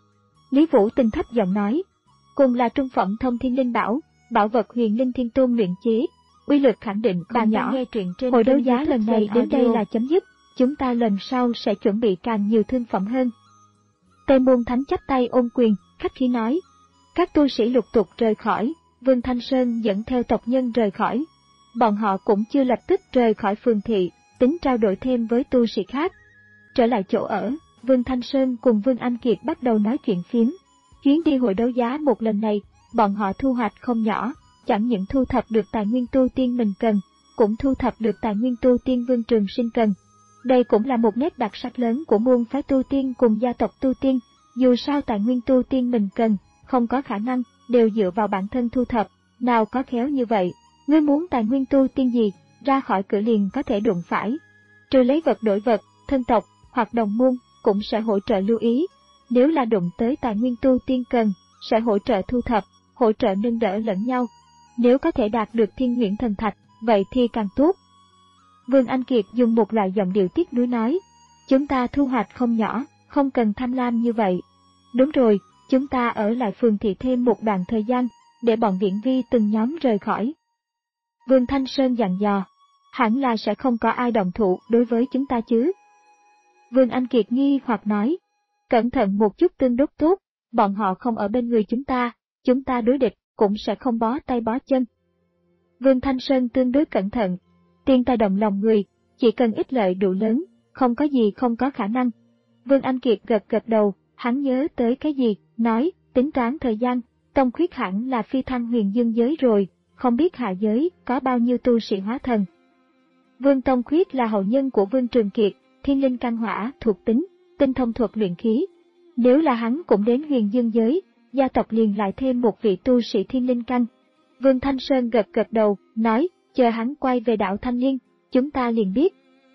Lý Vũ Tình thấp giọng nói, cùng là trung phẩm thông thiên linh bảo, bảo vật huyền linh thiên tôn luyện chế, uy lực khẳng định. Bạn nhỏ nghe truyện trên hồi đấu giá lần này đến đây là chấm dứt, chúng ta lần sau sẽ chuẩn bị càng nhiều thương phẩm hơn. Tây Môn Thánh chắp tay ôm quyền, khách khí nói. Các tu sĩ lục tục rời khỏi, Vương Thanh Sơn dẫn theo tộc nhân rời khỏi. Bọn họ cũng chưa lập tức rời khỏi phường thị, tính trao đổi thêm với tu sĩ khác. Trở lại chỗ ở, Vương Thanh Sơn cùng Vương Anh Kiệt bắt đầu nói chuyện phiếm. Chuyến đi hội đấu giá một lần này, bọn họ thu hoạch không nhỏ, chẳng những thu thập được tài nguyên tu tiên mình cần, cũng thu thập được tài nguyên tu tiên Vương Trường Sinh cần. Đây cũng là một nét đặc sắc lớn của môn phái tu tiên cùng gia tộc tu tiên, dù sao tài nguyên tu tiên mình cần, không có khả năng, đều dựa vào bản thân thu thập, nào có khéo như vậy. Ngươi muốn tài nguyên tu tiên gì, ra khỏi cửa liền có thể đụng phải. Trừ lấy vật đổi vật, thân tộc, hoặc đồng môn, cũng sẽ hỗ trợ lưu ý. Nếu là đụng tới tài nguyên tu tiên cần, sẽ hỗ trợ thu thập, hỗ trợ nâng đỡ lẫn nhau. Nếu có thể đạt được thiên huyễn thần thạch, vậy thì càng tốt. Vương Anh Kiệt dùng một loại giọng điệu tiếc nuối nói, chúng ta thu hoạch không nhỏ, không cần tham lam như vậy. Đúng rồi, chúng ta ở lại phường thị thêm một đoạn thời gian, để bọn Viễn Vi từng nhóm rời khỏi. Vương Thanh Sơn dặn dò, hẳn là sẽ không có ai động thủ đối với chúng ta chứ. Vương Anh Kiệt nghi hoặc nói, cẩn thận một chút tương đối tốt, bọn họ không ở bên người chúng ta, chúng ta đối địch cũng sẽ không bó tay bó chân. Vương Thanh Sơn tương đối cẩn thận, tiền tài động lòng người, chỉ cần ích lợi đủ lớn, không có gì không có khả năng. Vương Anh Kiệt gật gật đầu, hắn nhớ tới cái gì, nói, tính toán thời gian, Tông Khuyết hẳn là phi thăng huyền dương giới rồi, không biết hạ giới có bao nhiêu tu sĩ hóa thần. Vương Tông Khuyết là hậu nhân của Vương Trường Kiệt, thiên linh căn hỏa thuộc tính, tinh thông thuật luyện khí. Nếu là hắn cũng đến huyền dương giới, gia tộc liền lại thêm một vị tu sĩ thiên linh căn. Vương Thanh Sơn gật gật đầu, nói, chờ hắn quay về đảo Thanh Liên, chúng ta liền biết.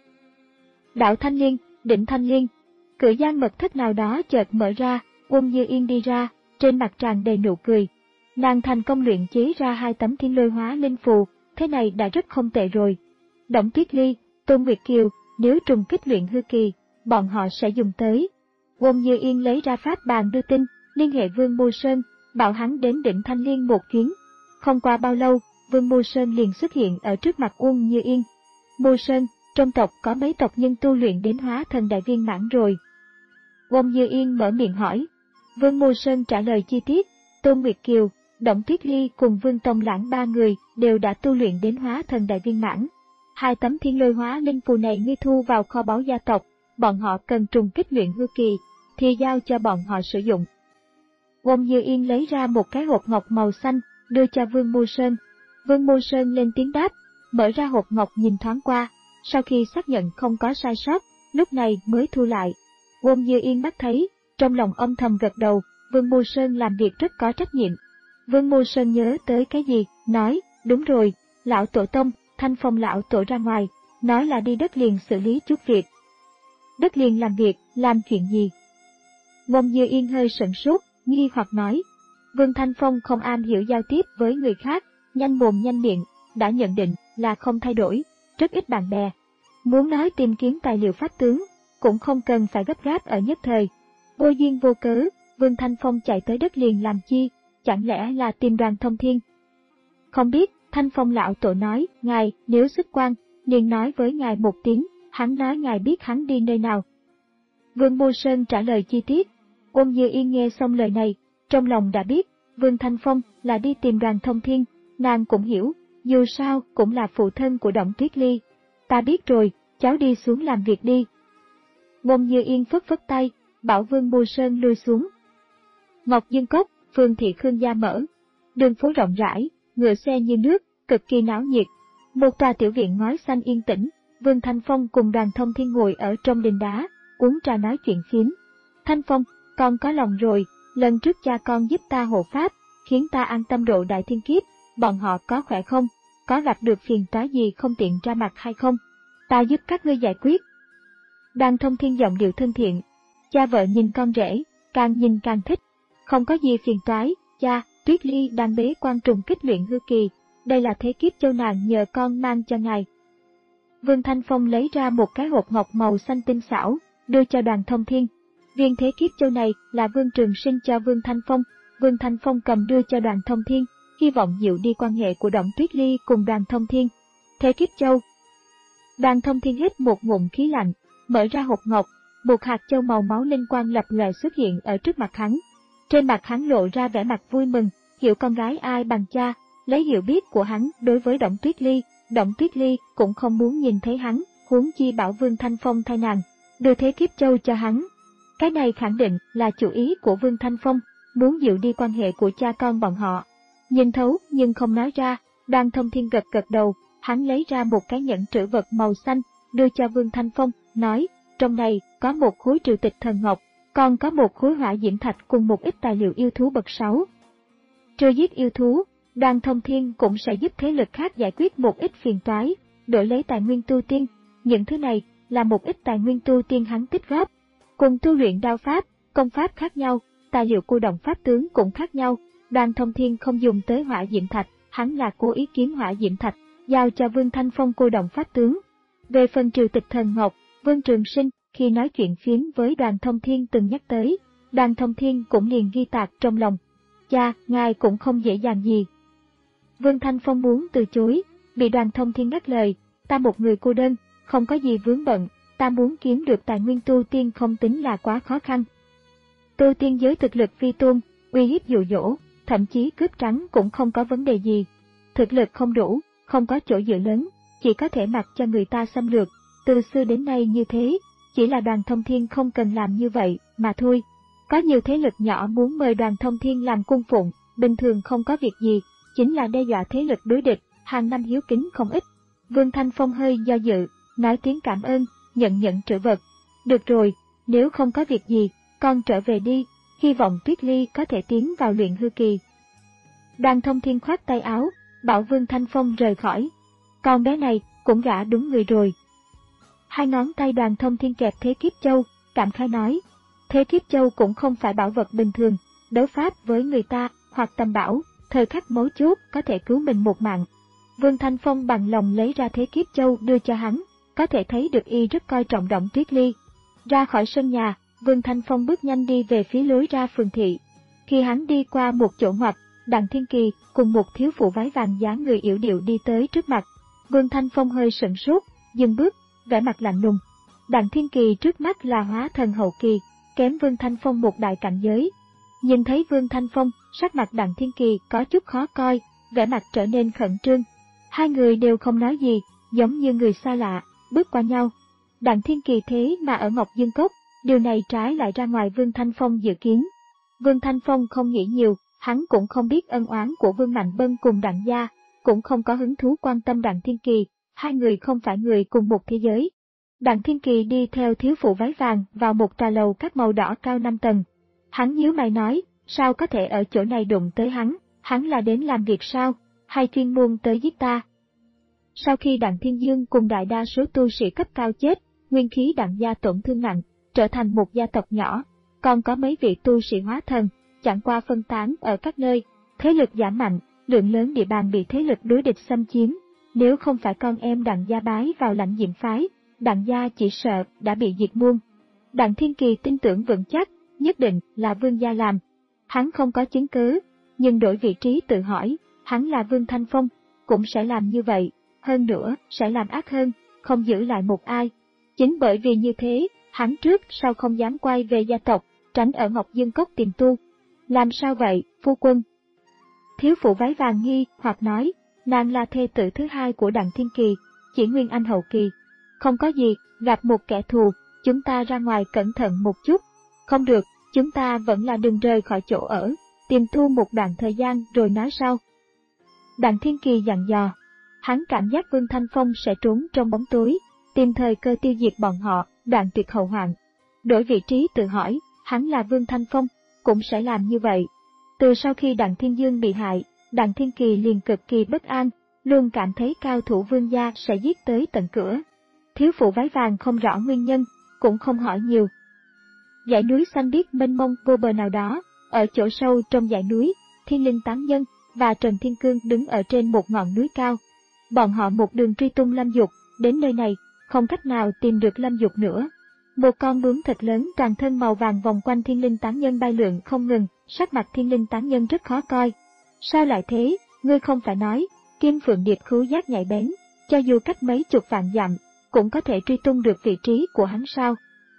Đảo Thanh Liên, đỉnh Thanh Liên, cửa gian mật thất nào đó chợt mở ra, Uông Như Yên đi ra, trên mặt tràn đầy nụ cười. Nàng thành công luyện chế ra hai tấm thiên lôi hóa linh phù, thế này đã rất không tệ rồi. Đổng Tuyết Ly, Tôn Nguyệt Kiều, nếu trùng kích luyện hư kỳ, bọn họ sẽ dùng tới. Uông Như Yên lấy ra pháp bàn đưa tin, liên hệ Vương Mưu Sơn, bảo hắn đến đỉnh Thanh Liên một chuyến. Không qua bao lâu, Vương Mưu Sơn liền xuất hiện ở trước mặt Uông Như Yên. Mưu Sơn, trong tộc có mấy tộc nhân tu luyện đến hóa thần đại viên mãn rồi? Uông Như Yên mở miệng hỏi. Vương Mưu Sơn trả lời chi tiết, Tôn Nguyệt Kiều, Đổng Tuyết Ly cùng Vương Tông Lãng ba người đều đã tu luyện đến hóa thần đại viên mãn. Hai tấm thiên lôi hóa linh phù này ngươi thu vào kho báu gia tộc, bọn họ cần trùng kích luyện hư kỳ, thì giao cho bọn họ sử dụng. Uông Như Yên lấy ra một cái hộp ngọc màu xanh, đưa cho Vương Mưu Sơn. Vương Mưu Sơn lên tiếng đáp, mở ra hộp ngọc nhìn thoáng qua, sau khi xác nhận không có sai sót, lúc này mới thu lại. Uông Như Yên mắt thấy, trong lòng âm thầm gật đầu, Vương Mưu Sơn làm việc rất có trách nhiệm. Vương Mưu Sơn nhớ tới cái gì, nói, đúng rồi, lão tổ tông, Thanh Phong lão tổ ra ngoài, nói là đi đất liền xử lý chút việc. Đất liền làm việc, làm chuyện gì? Uông Như Yên hơi sửng sốt, nghi hoặc nói. Vương Thanh Phong không am hiểu giao tiếp với người khác, nhanh mồm nhanh miệng, đã nhận định là không thay đổi, rất ít bạn bè. Muốn nói tìm kiếm tài liệu pháp tướng, cũng không cần phải gấp gáp ở nhất thời. Vô duyên vô cớ, Vương Thanh Phong chạy tới đất liền làm chi, chẳng lẽ là tìm Đoàn Thông Thiên? Không biết, Thanh Phong lão tổ nói, ngài nếu xuất quan, liền nói với ngài một tiếng, hắn nói ngài biết hắn đi nơi nào. Vương Mưu Sơn trả lời chi tiết. Uông Như Yên nghe xong lời này, trong lòng đã biết, Vương Thanh Phong là đi tìm Đoàn Thông Thiên, nàng cũng hiểu, dù sao cũng là phụ thân của Đổng Tuyết Ly. Ta biết rồi, cháu đi xuống làm việc đi. Uông Như Yên phất phất tay, bảo Vương Mưu Sơn lui xuống. Ngọc Dương Cốc, phường thị Khương Gia mở. Đường phố rộng rãi, ngựa xe như nước, cực kỳ náo nhiệt. Một tòa tiểu viện ngói xanh yên tĩnh, Vương Thanh Phong cùng Đoàn Thông Thiên ngồi ở trong đình đá, uống trà nói chuyện phiếm. Thanh Phong, con có lòng rồi, lần trước cha con giúp ta hộ pháp, khiến ta an tâm độ đại thiên kiếp, bọn họ có khỏe không? Có gặp được phiền toái gì không tiện ra mặt hay không? ta giúp các ngươi giải quyết. Đoàn Thông Thiên giọng điệu thân thiện, cha vợ nhìn con rể, càng nhìn càng thích. Không có gì phiền toái, cha, Tuyết Ly đang bế quan trùng kích luyện hư kỳ, đây là thế kiếp châu nàng nhờ con mang cho ngài. Vương Thanh Phong lấy ra một cái hộp ngọc màu xanh tinh xảo, đưa cho Đoàn Thông Thiên. Viên thế kiếp châu này là Vương Trường Sinh cho Vương Thanh Phong, Vương Thanh Phong cầm đưa cho Đoàn Thông Thiên, hy vọng dịu đi quan hệ của Động Tuyết Ly cùng Đoàn Thông Thiên. Thế kiếp châu. Đoàn Thông Thiên hít một ngụm khí lạnh, mở ra hộp ngọc, một hạt châu màu máu linh quang lập lòe xuất hiện ở trước mặt hắn. Trên mặt hắn lộ ra vẻ mặt vui mừng, hiểu con gái ai bằng cha, lấy hiểu biết của hắn đối với Động Tuyết Ly, Động Tuyết Ly cũng không muốn nhìn thấy hắn, huống chi bảo Vương Thanh Phong thay nàng, đưa thế kiếp châu cho hắn. Cái này khẳng định là chủ ý của Vương Thanh Phong, muốn dịu đi quan hệ của cha con bọn họ. Nhìn thấu nhưng không nói ra, Đoàn Thông Thiên gật gật đầu, hắn lấy ra một cái nhẫn trữ vật màu xanh, đưa cho Vương Thanh Phong, nói, trong này có một khối trừ tịch thần ngọc, còn có một khối hỏa diễm thạch cùng một ít tài liệu yêu thú bậc sáu. Trừ giết yêu thú, Đoàn Thông Thiên cũng sẽ giúp thế lực khác giải quyết một ít phiền toái, đổi lấy tài nguyên tu tiên. Những thứ này là một ít tài nguyên tu tiên hắn tích góp, cùng tu luyện đao pháp, công pháp khác nhau, tài liệu cô động pháp tướng cũng khác nhau. Đoàn Thông Thiên không dùng tới hỏa diễm thạch, hắn là cố ý kiếm hỏa diễm thạch, giao cho Vương Thanh Phong cô động pháp tướng. Về phần trừ tịch thần ngọc, Vương Trường Sinh khi nói chuyện phiếm với Đoàn Thông Thiên từng nhắc tới, Đoàn Thông Thiên cũng liền ghi tạc trong lòng. Cha, ngài cũng không dễ dàng gì. Vương Thanh Phong muốn từ chối, bị Đoàn Thông Thiên ngắt lời, ta một người cô đơn, không có gì vướng bận, ta muốn kiếm được tài nguyên tu tiên không tính là quá khó khăn. Tu tiên giới thực lực phi tôn, uy hiếp dụ dỗ, thậm chí cướp trắng cũng không có vấn đề gì. Thực lực không đủ, không có chỗ dựa lớn, chỉ có thể mặc cho người ta xâm lược, từ xưa đến nay như thế, chỉ là Đoàn Thông Thiên không cần làm như vậy, mà thôi. Có nhiều thế lực nhỏ muốn mời Đoàn Thông Thiên làm cung phụng, bình thường không có việc gì, chính là đe dọa thế lực đối địch, hàng năm hiếu kính không ít. Vương Thanh Phong hơi do dự, nói tiếng cảm ơn, nhận nhận trữ vật. Được rồi, nếu không có việc gì, con trở về đi, hy vọng Tuyết Ly có thể tiến vào luyện hư kỳ. Đoàn Thông Thiên khoát tay áo, bảo Vương Thanh Phong rời khỏi. Con bé này cũng gả đúng người rồi. Hai ngón tay Đoàn Thông Thiên kẹp thế kiếp châu, cảm khái nói, thế kiếp châu cũng không phải bảo vật bình thường, đấu pháp với người ta hoặc tầm bảo, thời khắc mấu chốt có thể cứu mình một mạng. Vương Thanh Phong bằng lòng lấy ra thế kiếp châu đưa cho hắn, có thể thấy được y rất coi trọng Động Tuyết Ly. Ra khỏi sân nhà, Vương Thanh Phong bước nhanh đi về phía lối ra phường thị. Khi hắn đi qua một chỗ ngoặt, Đặng Thiên Kỳ cùng một thiếu phụ váy vàng dáng người yểu điệu đi tới trước mặt. Vương Thanh Phong hơi sửng sốt, dừng bước, vẻ mặt lạnh lùng. Đặng Thiên Kỳ trước mắt là hóa thần hậu kỳ, kém Vương Thanh Phong một đại cảnh giới. Nhìn thấy Vương Thanh Phong, sắc mặt Đặng Thiên Kỳ có chút khó coi, vẻ mặt trở nên khẩn trương. Hai người đều không nói gì, giống như người xa lạ, bước qua nhau. Đặng Thiên Kỳ thế mà ở Ngọc Dương Cốc, điều này trái lại ra ngoài Vương Thanh Phong dự kiến. Vương Thanh Phong không nghĩ nhiều, hắn cũng không biết ân oán của Vương Mạnh Bân cùng Đặng gia, cũng không có hứng thú quan tâm Đặng Thiên Kỳ, hai người không phải người cùng một thế giới. Đặng Thiên Kỳ đi theo thiếu phụ váy vàng vào một trà lầu các màu đỏ cao năm tầng. Hắn nhíu mày nói, sao có thể ở chỗ này đụng tới hắn, hắn là đến làm việc sao, hay chuyên môn tới giết ta. Sau khi Đặng Thiên Dương cùng đại đa số tu sĩ cấp cao chết, nguyên khí Đặng gia tổn thương nặng, trở thành một gia tộc nhỏ, còn có mấy vị tu sĩ hóa thần, chẳng qua phân tán ở các nơi, thế lực giảm mạnh, lượng lớn địa bàn bị thế lực đối địch xâm chiếm. Nếu không phải con em Đặng gia bái vào Lãnh Diệm phái, Đặng gia chỉ sợ đã bị diệt môn. Đặng Thiên Kỳ tin tưởng vững chắc, nhất định là Vương gia làm. Hắn không có chứng cứ, nhưng đổi vị trí tự hỏi, hắn là Vương Thanh Phong, cũng sẽ làm như vậy, hơn nữa sẽ làm ác hơn, không giữ lại một ai. Chính bởi vì như thế, hắn trước sau không dám quay về gia tộc, tránh ở Ngọc Dương Cốc tìm tu. Làm sao vậy, phu quân? Thiếu phụ váy vàng nghi hoặc nói, nàng là thê tử thứ hai của Đặng Thiên Kỳ, chỉ nguyên anh hậu kỳ. Không có gì, gặp một kẻ thù, chúng ta ra ngoài cẩn thận một chút. Không được, chúng ta vẫn là đừng rời khỏi chỗ ở, tìm tu một đoạn thời gian rồi nói sau. Đặng Thiên Kỳ dặn dò, hắn cảm giác Vương Thanh Phong sẽ trốn trong bóng tối, tìm thời cơ tiêu diệt bọn họ, đoạn tuyệt hậu hoạn. Đổi vị trí tự hỏi, hắn là Vương Thanh Phong, cũng sẽ làm như vậy. Từ sau khi Đặng Thiên Dương bị hại, Đặng Thiên Kỳ liền cực kỳ bất an, luôn cảm thấy cao thủ Vương gia sẽ giết tới tận cửa. Thiếu phụ váy vàng không rõ nguyên nhân, cũng không hỏi nhiều. Dãy núi xanh biếc mênh mông vô bờ nào đó, ở chỗ sâu trong dãy núi, Thiên Linh Tán Nhân và Trần Thiên Cương đứng ở trên một ngọn núi cao. Bọn họ một đường truy tung Lâm Dục, đến nơi này, không cách nào tìm được Lâm Dục nữa. Một con bướm thật lớn toàn thân màu vàng vòng quanh Thiên Linh Tán Nhân bay lượn không ngừng, sắc mặt Thiên Linh Tán Nhân rất khó coi. Sao lại thế, ngươi không phải nói, Kim Phượng Điệp khứu giác nhạy bén, cho dù cách mấy chục vạn dặm, cũng có thể truy tung được vị trí của hắn sao?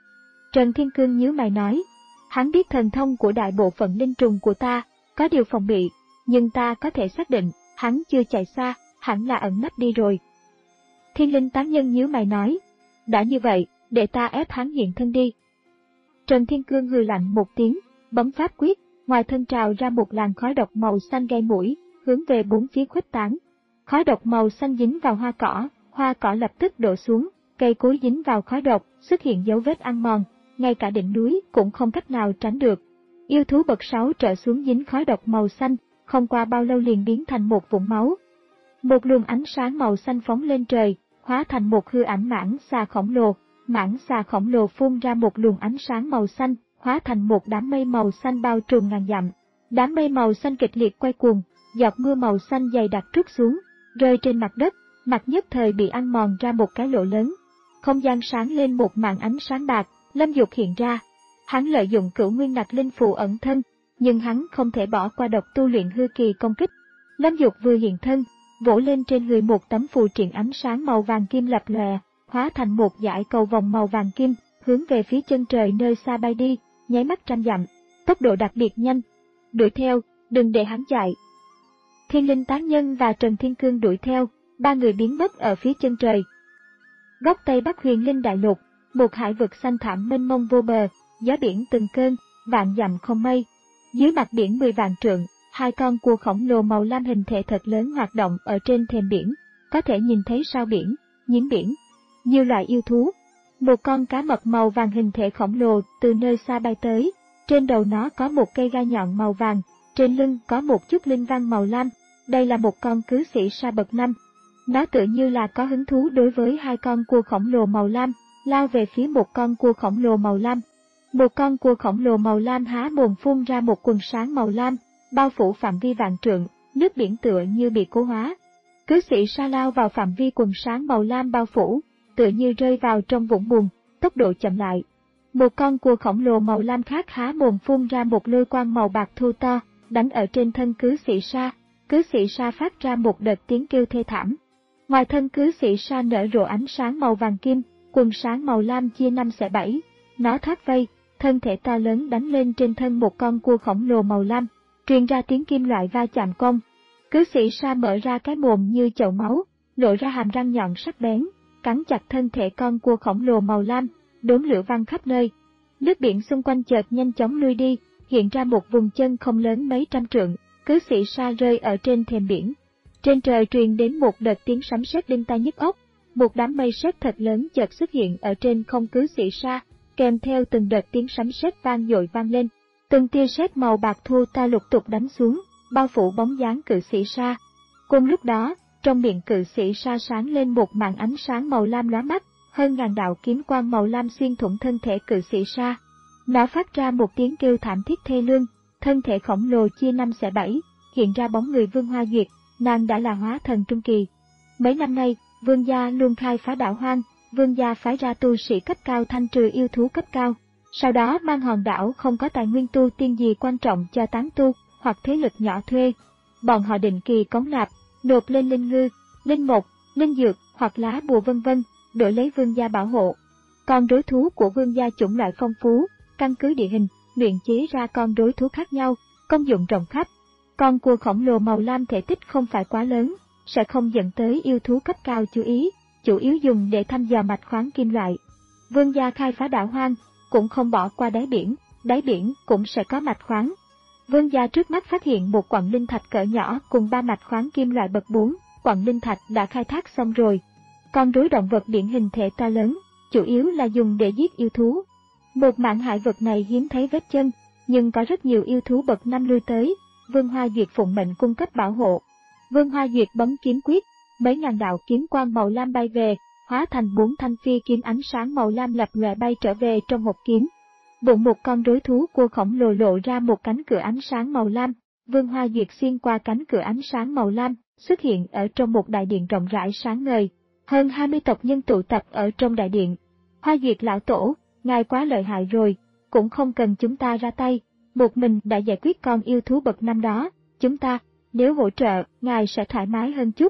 Trần Thiên Cương nhíu mày nói, hắn biết thần thông của đại bộ phận linh trùng của ta, có điều phòng bị, nhưng ta có thể xác định, hắn chưa chạy xa, hẳn là ẩn nấp đi rồi. Thiên Linh Tán Nhân nhíu mày nói, đã như vậy, để ta ép hắn hiện thân đi. Trần Thiên Cương hừ lạnh một tiếng, bấm pháp quyết, ngoài thân trào ra một làn khói độc màu xanh gây mũi, hướng về bốn phía khuếch tán. Khói độc màu xanh dính vào hoa cỏ, hoa cỏ lập tức đổ xuống, cây cối dính vào khói độc, xuất hiện dấu vết ăn mòn, ngay cả đỉnh núi cũng không cách nào tránh được. Yêu thú bậc sáu trở xuống dính khói độc màu xanh, không qua bao lâu liền biến thành một vũng máu. Một luồng ánh sáng màu xanh phóng lên trời, hóa thành một hư ảnh mãng xà khổng lồ. Mãng xà khổng lồ phun ra một luồng ánh sáng màu xanh, hóa thành một đám mây màu xanh bao trùm ngàn dặm. Đám mây màu xanh kịch liệt quay cuồng, giọt mưa màu xanh dày đặc trút xuống, rơi trên mặt đất, mặt nhất thời bị ăn mòn ra một cái lỗ lớn. Không gian sáng lên một màn ánh sáng bạc, Lâm Dục hiện ra. Hắn lợi dụng cửu nguyên nặc linh phù ẩn thân, nhưng hắn không thể bỏ qua độc tu luyện hư kỳ công kích. Lâm Dục vừa hiện thân, vỗ lên trên người một tấm phù triện ánh sáng màu vàng kim lập lòe, hóa thành một dải cầu vòng màu vàng kim, hướng về phía chân trời nơi xa bay đi, nháy mắt trăm dặm, tốc độ đặc biệt nhanh. Đuổi theo, đừng để hắn chạy. Thiên Linh Tán Nhân và Trần Thiên Cương đuổi theo, ba người biến mất ở phía chân trời. Góc Tây Bắc Huyền Linh Đại Lục, một hải vực xanh thẳm mênh mông vô bờ, gió biển từng cơn, vạn dặm không mây. Dưới mặt biển mười vạn trượng, hai con cua khổng lồ màu lam hình thể thật lớn hoạt động ở trên thềm biển, có thể nhìn thấy sao biển, nhím biển. Nhiều loại yêu thú. Một con cá mập màu vàng hình thể khổng lồ từ nơi xa bay tới, trên đầu nó có một cây gai nhọn màu vàng, trên lưng có một chút linh văn màu lam, đây là một con cứ sĩ sa bậc năm. Nó tự như là có hứng thú đối với hai con cua khổng lồ màu lam, lao về phía một con cua khổng lồ màu lam. Một con cua khổng lồ màu lam há mồm phun ra một quần sáng màu lam, bao phủ phạm vi vạn trượng, nước biển tựa như bị cố hóa. Cứ sĩ sa lao vào phạm vi quần sáng màu lam bao phủ, tựa như rơi vào trong vũng bùn, tốc độ chậm lại. Một con cua khổng lồ màu lam khác há mồm phun ra một lôi quang màu bạc thô to, đánh ở trên thân cứ sĩ sa. Cứ sĩ sa phát ra một đợt tiếng kêu thê thảm. Ngoài thân cứ sĩ sa nở rộ ánh sáng màu vàng kim, quần sáng màu lam chia năm xẻ bảy. Nó thoát vây, thân thể to lớn đánh lên trên thân một con cua khổng lồ màu lam, truyền ra tiếng kim loại va chạm cong. Cứ sĩ sa mở ra cái mồm như chậu máu, lộ ra hàm răng nhọn sắc bén, cắn chặt thân thể con cua khổng lồ màu lam, đốm lửa văng khắp nơi. Nước biển xung quanh chợt nhanh chóng lui đi, hiện ra một vùng chân không lớn mấy trăm trượng, cứ sĩ sa rơi ở trên thềm biển. Trên trời truyền đến một đợt tiếng sấm sét đinh tai nhức óc, một đám mây sét thật lớn chợt xuất hiện ở trên không cứ sĩ sa, kèm theo từng đợt tiếng sấm sét vang dội vang lên. Từng tia sét màu bạc thô ta lục tục đánh xuống, bao phủ bóng dáng cự sĩ sa. Cùng lúc đó, trong miệng cự sĩ sa sáng lên một màn ánh sáng màu lam lóa mắt, hơn ngàn đạo kiếm quang màu lam xuyên thủng thân thể cự sĩ sa. Nó phát ra một tiếng kêu thảm thiết thê lương, thân thể khổng lồ chia năm xẻ bảy, hiện ra bóng người Vương Hoa Duyệt, nàng đã là hóa thần trung kỳ. Mấy năm nay, Vương gia luôn khai phá đảo hoang, Vương gia phái ra tu sĩ cấp cao thanh trừ yêu thú cấp cao, sau đó mang hòn đảo không có tài nguyên tu tiên gì quan trọng cho tán tu hoặc thế lực nhỏ thuê. Bọn họ định kỳ cống nạp, nộp lên linh ngư, linh mộc, linh dược hoặc lá bùa vân vân, đổi lấy vương gia bảo hộ. Con rối thú của vương gia chủng loại phong phú, căn cứ địa hình, luyện chế ra con rối thú khác nhau, công dụng rộng khắp. Con cua khổng lồ màu lam thể tích không phải quá lớn, sẽ không dẫn tới yêu thú cấp cao chú ý, chủ yếu dùng để thăm dò mạch khoáng kim loại. Vương gia khai phá đảo hoang, cũng không bỏ qua đáy biển, đáy biển cũng sẽ có mạch khoáng. Vương gia trước mắt phát hiện một quặng linh thạch cỡ nhỏ cùng ba mạch khoáng kim loại bậc bốn, quặng linh thạch đã khai thác xong rồi. Con rối động vật biển hình thể to lớn, chủ yếu là dùng để giết yêu thú. Một mảng hải vực này hiếm thấy vết chân, nhưng có rất nhiều yêu thú bậc năm lui tới, Vương Hoa Duyệt phụng mệnh cung cấp bảo hộ. Vương Hoa Duyệt bấm kiếm quyết, mấy ngàn đạo kiếm quang màu lam bay về, hóa thành bốn thanh phi kiếm ánh sáng màu lam lập lòe bay trở về trong hộp kiếm. Bụng một con rối thú cua khổng lồ lộ ra một cánh cửa ánh sáng màu lam. Vương Hoa Duyệt xuyên qua cánh cửa ánh sáng màu lam, xuất hiện ở trong một đại điện rộng rãi sáng ngời. Hơn hai mươi tộc nhân tụ tập ở trong đại điện. Hoa Duyệt lão tổ, ngài quá lợi hại rồi, cũng không cần chúng ta ra tay, một mình đã giải quyết con yêu thú bậc năm đó, chúng ta, nếu hỗ trợ, ngài sẽ thoải mái hơn chút.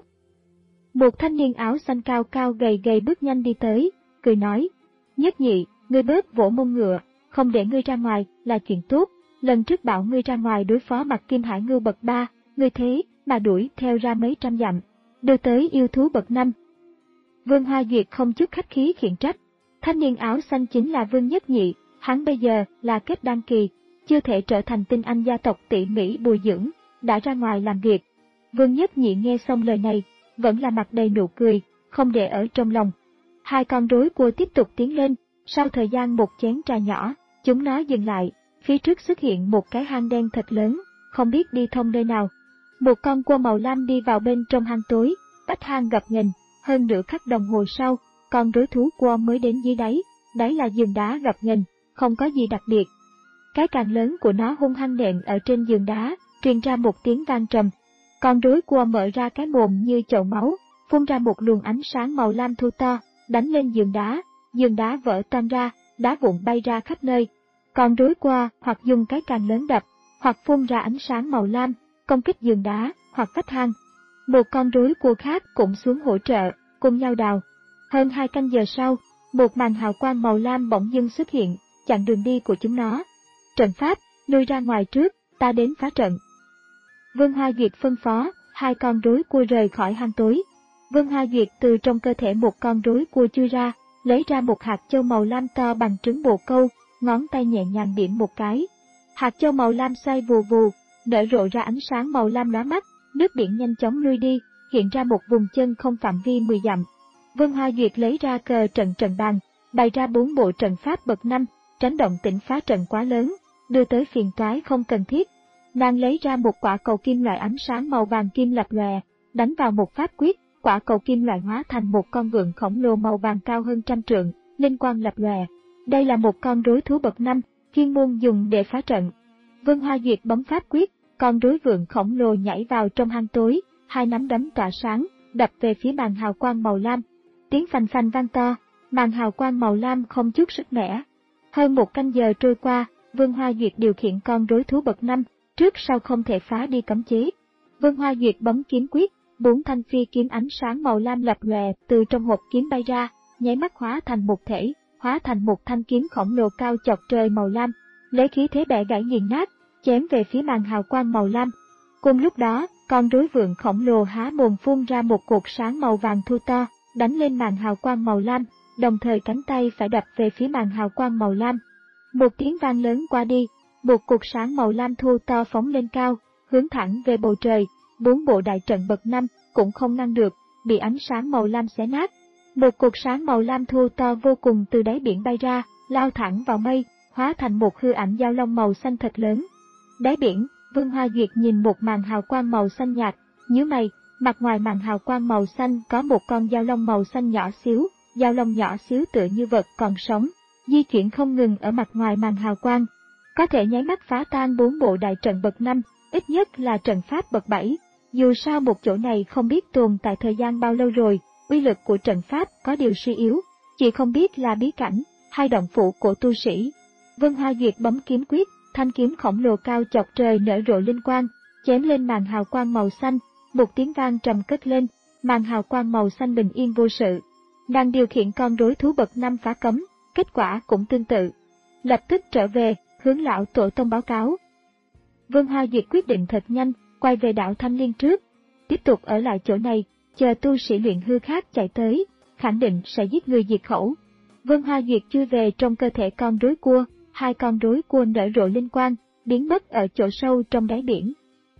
Một thanh niên áo xanh cao cao gầy gầy bước nhanh đi tới, cười nói, Nhất Nhị, ngươi bớt vỗ mông ngựa, không để ngươi ra ngoài là chuyện tốt, lần trước bảo ngươi ra ngoài đối phó mặt Kim Hải Ngưu bậc ba, ngươi thế mà đuổi theo ra mấy trăm dặm, đưa tới yêu thú bậc năm. Vương Hoa Duyệt không chút khách khí khiển trách, thanh niên áo xanh chính là Vương Nhất Nhị, hắn bây giờ là kết đan kỳ, chưa thể trở thành tinh anh gia tộc tỉ mỉ bồi dưỡng, đã ra ngoài làm việc. Vương Nhất Nhị nghe xong lời này, vẫn là mặt đầy nụ cười, không để ở trong lòng. Hai con rối cua tiếp tục tiến lên, sau thời gian một chén trà nhỏ, chúng nó dừng lại, phía trước xuất hiện một cái hang đen thật lớn, không biết đi thông nơi nào. Một con cua màu lam đi vào bên trong hang tối, vách hang gập ghềnh, hơn nửa khắc đồng hồ sau, con rối thú cua mới đến dưới đáy, đáy là giường đá gập ghềnh, không có gì đặc biệt. Cái càng lớn của nó hung hăng nện ở trên giường đá, truyền ra một tiếng vang trầm. Con rối cua mở ra cái mồm như chậu máu, phun ra một luồng ánh sáng màu lam thu to, đánh lên giường đá, giường đá vỡ tan ra, đá vụn bay ra khắp nơi. Con rối cua hoặc dùng cái càng lớn đập, hoặc phun ra ánh sáng màu lam, công kích giường đá, hoặc vách hang. Một con rối cua khác cũng xuống hỗ trợ, cùng nhau đào. Hơn hai canh giờ sau, một màn hào quang màu lam bỗng dưng xuất hiện, chặn đường đi của chúng nó. Trận pháp, lui ra ngoài trước, ta đến phá trận. Vương Hoa Duyệt phân phó, hai con rối cua rời khỏi hang tối. Vương Hoa Duyệt từ trong cơ thể một con rối cua chui ra, lấy ra một hạt châu màu lam to bằng trứng bồ câu, ngón tay nhẹ nhàng điểm một cái. Hạt châu màu lam xoay vù vù, nở rộ ra ánh sáng màu lam lóa mắt, nước biển nhanh chóng lui đi, hiện ra một vùng chân không phạm vi mười dặm. Vương Hoa Duyệt lấy ra cờ trận trận bàn, bày ra bốn bộ trận pháp bậc năm, tránh động tĩnh phá trận quá lớn, đưa tới phiền toái không cần thiết. Nàng lấy ra một quả cầu kim loại ánh sáng màu vàng kim lập lòe, đánh vào một pháp quyết, quả cầu kim loại hóa thành một con vượn khổng lồ màu vàng cao hơn trăm trượng, linh quang lập lòe. Đây là một con rối thú bậc năm, chuyên môn dùng để phá trận. Vương Hoa Duyệt bấm pháp quyết, con rối vượn khổng lồ nhảy vào trong hang tối, hai nắm đấm tỏa sáng, đập về phía màn hào quang màu lam. Tiếng phành phành vang to, màn hào quang màu lam không chút sức mẻ. Hơn một canh giờ trôi qua, Vương Hoa Duyệt điều khiển con rối thú bậc năm, trước sau không thể phá đi cấm chế. Vương Hoa Duyệt bấm kiếm quyết, bốn thanh phi kiếm ánh sáng màu lam lập lòe từ trong hộp kiếm bay ra, nháy mắt hóa thành một thể, hóa thành một thanh kiếm khổng lồ cao chọc trời màu lam, lấy khí thế bẻ gãy nghiền nát, chém về phía màn hào quang màu lam. Cùng lúc đó, con rối vượn khổng lồ há mồm phun ra một cột sáng màu vàng thu to, đánh lên màn hào quang màu lam, đồng thời cánh tay phải đập về phía màn hào quang màu lam. Một tiếng vang lớn qua đi, một cột sáng màu lam thu to phóng lên cao, hướng thẳng về bầu trời. Bốn bộ đại trận bậc năm cũng không ngăn được, bị ánh sáng màu lam xé nát. Một cột sáng màu lam thu to vô cùng từ đáy biển bay ra, lao thẳng vào mây, hóa thành một hư ảnh giao long màu xanh thật lớn. Đáy biển, Vương Hoa Duyệt nhìn một màn hào quang màu xanh nhạt, nhíu mày, mặt ngoài màn hào quang màu xanh có một con giao long màu xanh nhỏ xíu, giao long nhỏ xíu tựa như vật còn sống, di chuyển không ngừng ở mặt ngoài màn hào quang, có thể nháy mắt phá tan bốn bộ đại trận bậc năm, ít nhất là trận pháp bậc bảy. Dù sao một chỗ này không biết tồn tại thời gian bao lâu rồi, uy lực của trận pháp có điều suy yếu, chỉ không biết là bí cảnh hay động phủ của tu sĩ. Vương Hoa Duyệt bấm kiếm quyết, thanh kiếm khổng lồ cao chọc trời nở rộ linh quang, chém lên màn hào quang màu xanh, một tiếng vang trầm cất lên, màn hào quang màu xanh bình yên vô sự. Nàng điều khiển con rối thú bậc năm phá cấm, kết quả cũng tương tự. Lập tức trở về, hướng lão tổ tông báo cáo. Vương Hoa Duyệt quyết định thật nhanh, quay về đảo Thanh Liên trước, tiếp tục ở lại chỗ này, chờ tu sĩ luyện hư khác chạy tới, khẳng định sẽ giết người diệt khẩu. Vương Hoa Duyệt chui về trong cơ thể con rối cua, hai con rối cua nở rộ linh quang, biến mất ở chỗ sâu trong đáy biển.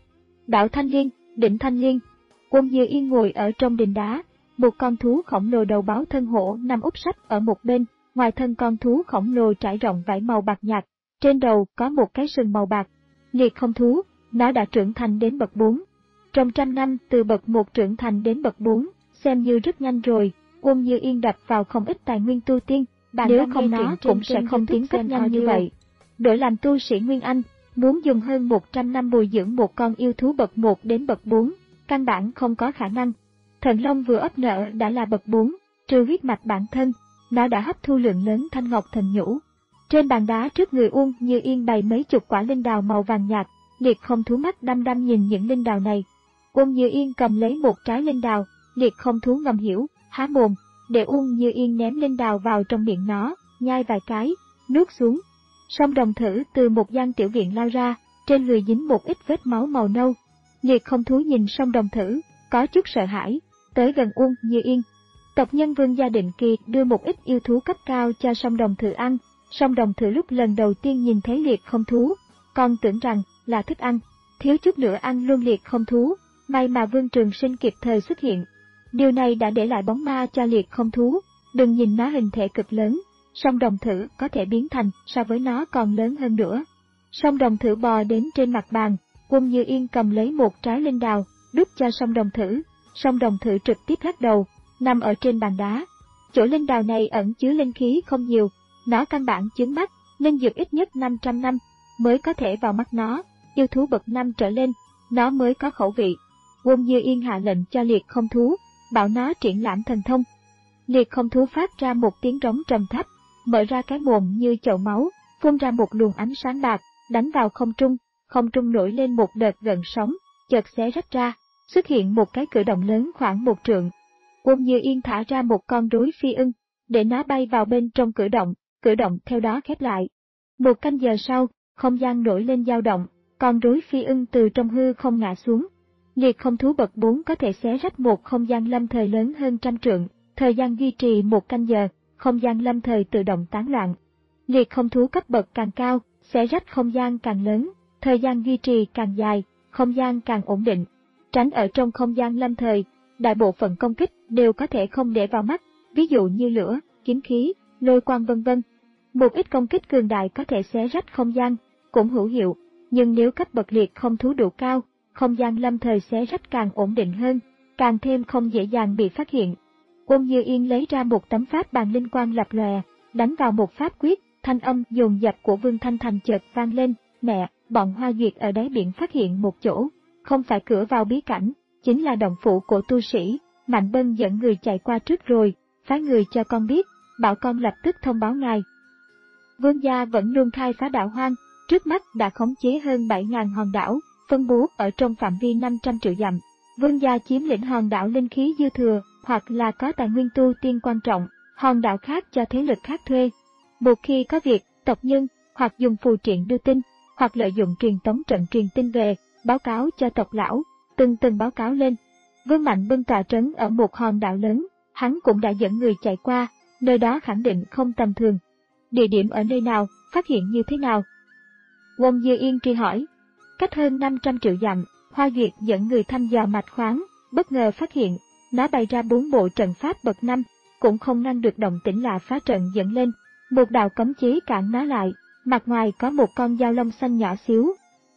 Đảo Thanh Liên, đỉnh Thanh Liên, Quân Dư Yên ngồi ở trong đình đá, một con thú khổng lồ đầu báo thân hổ nằm úp sấp ở một bên, ngoài thân con thú khổng lồ trải rộng vảy màu bạc nhạt, trên đầu có một cái sừng màu bạc. Liệt không thú, nó đã trưởng thành đến bậc bốn. Trong trăm năm từ bậc một trưởng thành đến bậc bốn, xem như rất nhanh rồi, Uông Như Yên đập vào không ít tài nguyên tu tiên, bạn nếu không nó cũng sẽ không tiến cấp nhanh như vậy. Đổi làm tu sĩ Nguyên Anh, muốn dùng hơn một trăm năm bồi dưỡng một con yêu thú bậc một đến bậc bốn, căn bản không có khả năng. Thần Long vừa ấp nở đã là bậc bốn, trừ huyết mạch bản thân, nó đã hấp thu lượng lớn thanh ngọc thần nhũ. Trên bàn đá trước người Uông Như Yên bày mấy chục quả linh đào màu vàng nhạt, Liệt Không Thú mắt đăm đăm nhìn những linh đào này. Uông Như Yên cầm lấy một trái linh đào, Liệt Không Thú ngầm hiểu, há mồm, để Uông Như Yên ném linh đào vào trong miệng nó, nhai vài cái, nuốt xuống. Song Đồng Thử từ một gian tiểu viện lao ra, trên người dính một ít vết máu màu nâu. Liệt Không Thú nhìn Song Đồng Thử, có chút sợ hãi, tới gần Uông Như Yên. Tộc nhân Vương gia Định Kỳ đưa một ít yêu thú cấp cao cho Song Đồng Thử ăn. Song Đồng Thử lúc lần đầu tiên nhìn thấy Liệt Không Thú, còn tưởng rằng là thức ăn, thiếu chút nữa ăn luôn Liệt Không Thú, may mà Vương Trường Sinh kịp thời xuất hiện. Điều này đã để lại bóng ma cho Liệt Không Thú, đừng nhìn nó hình thể cực lớn, Song Đồng Thử có thể biến thành so với nó còn lớn hơn nữa. Song Đồng Thử bò đến trên mặt bàn, Uông Như Yên cầm lấy một trái linh đào, đút cho Song Đồng Thử. Song Đồng Thử trực tiếp lắc đầu, nằm ở trên bàn đá. Chỗ linh đào này ẩn chứa linh khí không nhiều, nó căn bản chướng mắt, linh dược ít nhất năm trăm năm mới có thể vào mắt nó, yêu thú bậc năm trở lên, nó mới có khẩu vị. Uông Như Yên hạ lệnh cho Liệt Không Thú, bảo nó triển lãm thần thông. Liệt Không Thú phát ra một tiếng rống trầm thấp, mở ra cái mồm như chậu máu, phun ra một luồng ánh sáng bạc, đánh vào không trung, không trung nổi lên một đợt gợn sóng, chợt xé rách ra, xuất hiện một cái cửa động lớn khoảng một trượng. Uông Như Yên thả ra một con rối phi ưng, để nó bay vào bên trong cửa động, cửa động theo đó khép lại. Một canh giờ sau, không gian nổi lên dao động, con rối phi ưng từ trong hư không ngã xuống. Liệt Không Thú bậc bốn có thể xé rách một không gian lâm thời lớn hơn trăm trượng, thời gian duy trì một canh giờ, không gian lâm thời tự động tán loạn. Liệt Không Thú cấp bậc càng cao, xé rách không gian càng lớn, thời gian duy trì càng dài, không gian càng ổn định. Tránh ở trong không gian lâm thời, đại bộ phận công kích đều có thể không để vào mắt, ví dụ như lửa, kiếm khí, lôi quang vân vân. Một ít công kích cường đại có thể xé rách không gian, cũng hữu hiệu, nhưng nếu cấp bậc Liệt Không Thú đủ cao, không gian lâm thời xé rách càng ổn định hơn, càng thêm không dễ dàng bị phát hiện. Uông Như Yên lấy ra một tấm pháp bàn linh quang lập lòe, đánh vào một pháp quyết, thanh âm dồn dập của Vương Thanh Thành chợt vang lên, mẹ, bọn Hoa Duyệt ở đáy biển phát hiện một chỗ, không phải cửa vào bí cảnh, chính là động phủ của tu sĩ, Mạnh Bân dẫn người chạy qua trước rồi, phái người cho con biết, bảo con lập tức thông báo ngài. Vương gia vẫn luôn khai phá đạo hoang, trước mắt đã khống chế hơn bảy nghìn hòn đảo, phân bố ở trong phạm vi năm trăm triệu dặm. Vương gia chiếm lĩnh hòn đảo linh khí dư thừa, hoặc là có tài nguyên tu tiên quan trọng, hòn đảo khác cho thế lực khác thuê. Một khi có việc, tộc nhân, hoặc dùng phù triện đưa tin, hoặc lợi dụng truyền tống trận truyền tin về, báo cáo cho tộc lão, từng từng báo cáo lên. Vương Mạnh Bân tọa trấn ở một hòn đảo lớn, hắn cũng đã dẫn người chạy qua, nơi đó khẳng định không tầm thường. Địa điểm ở nơi nào, phát hiện như thế nào? Uông Như Yên truy hỏi. Cách hơn năm trăm triệu dặm, Hoa Duyệt dẫn người thăm dò mạch khoáng, bất ngờ phát hiện, nó bày ra bốn bộ trận pháp bậc năm, cũng không ngăn được động tĩnh lạ phá trận dẫn lên. Một đạo cấm chế cản nó lại, mặt ngoài có một con dao lông xanh nhỏ xíu.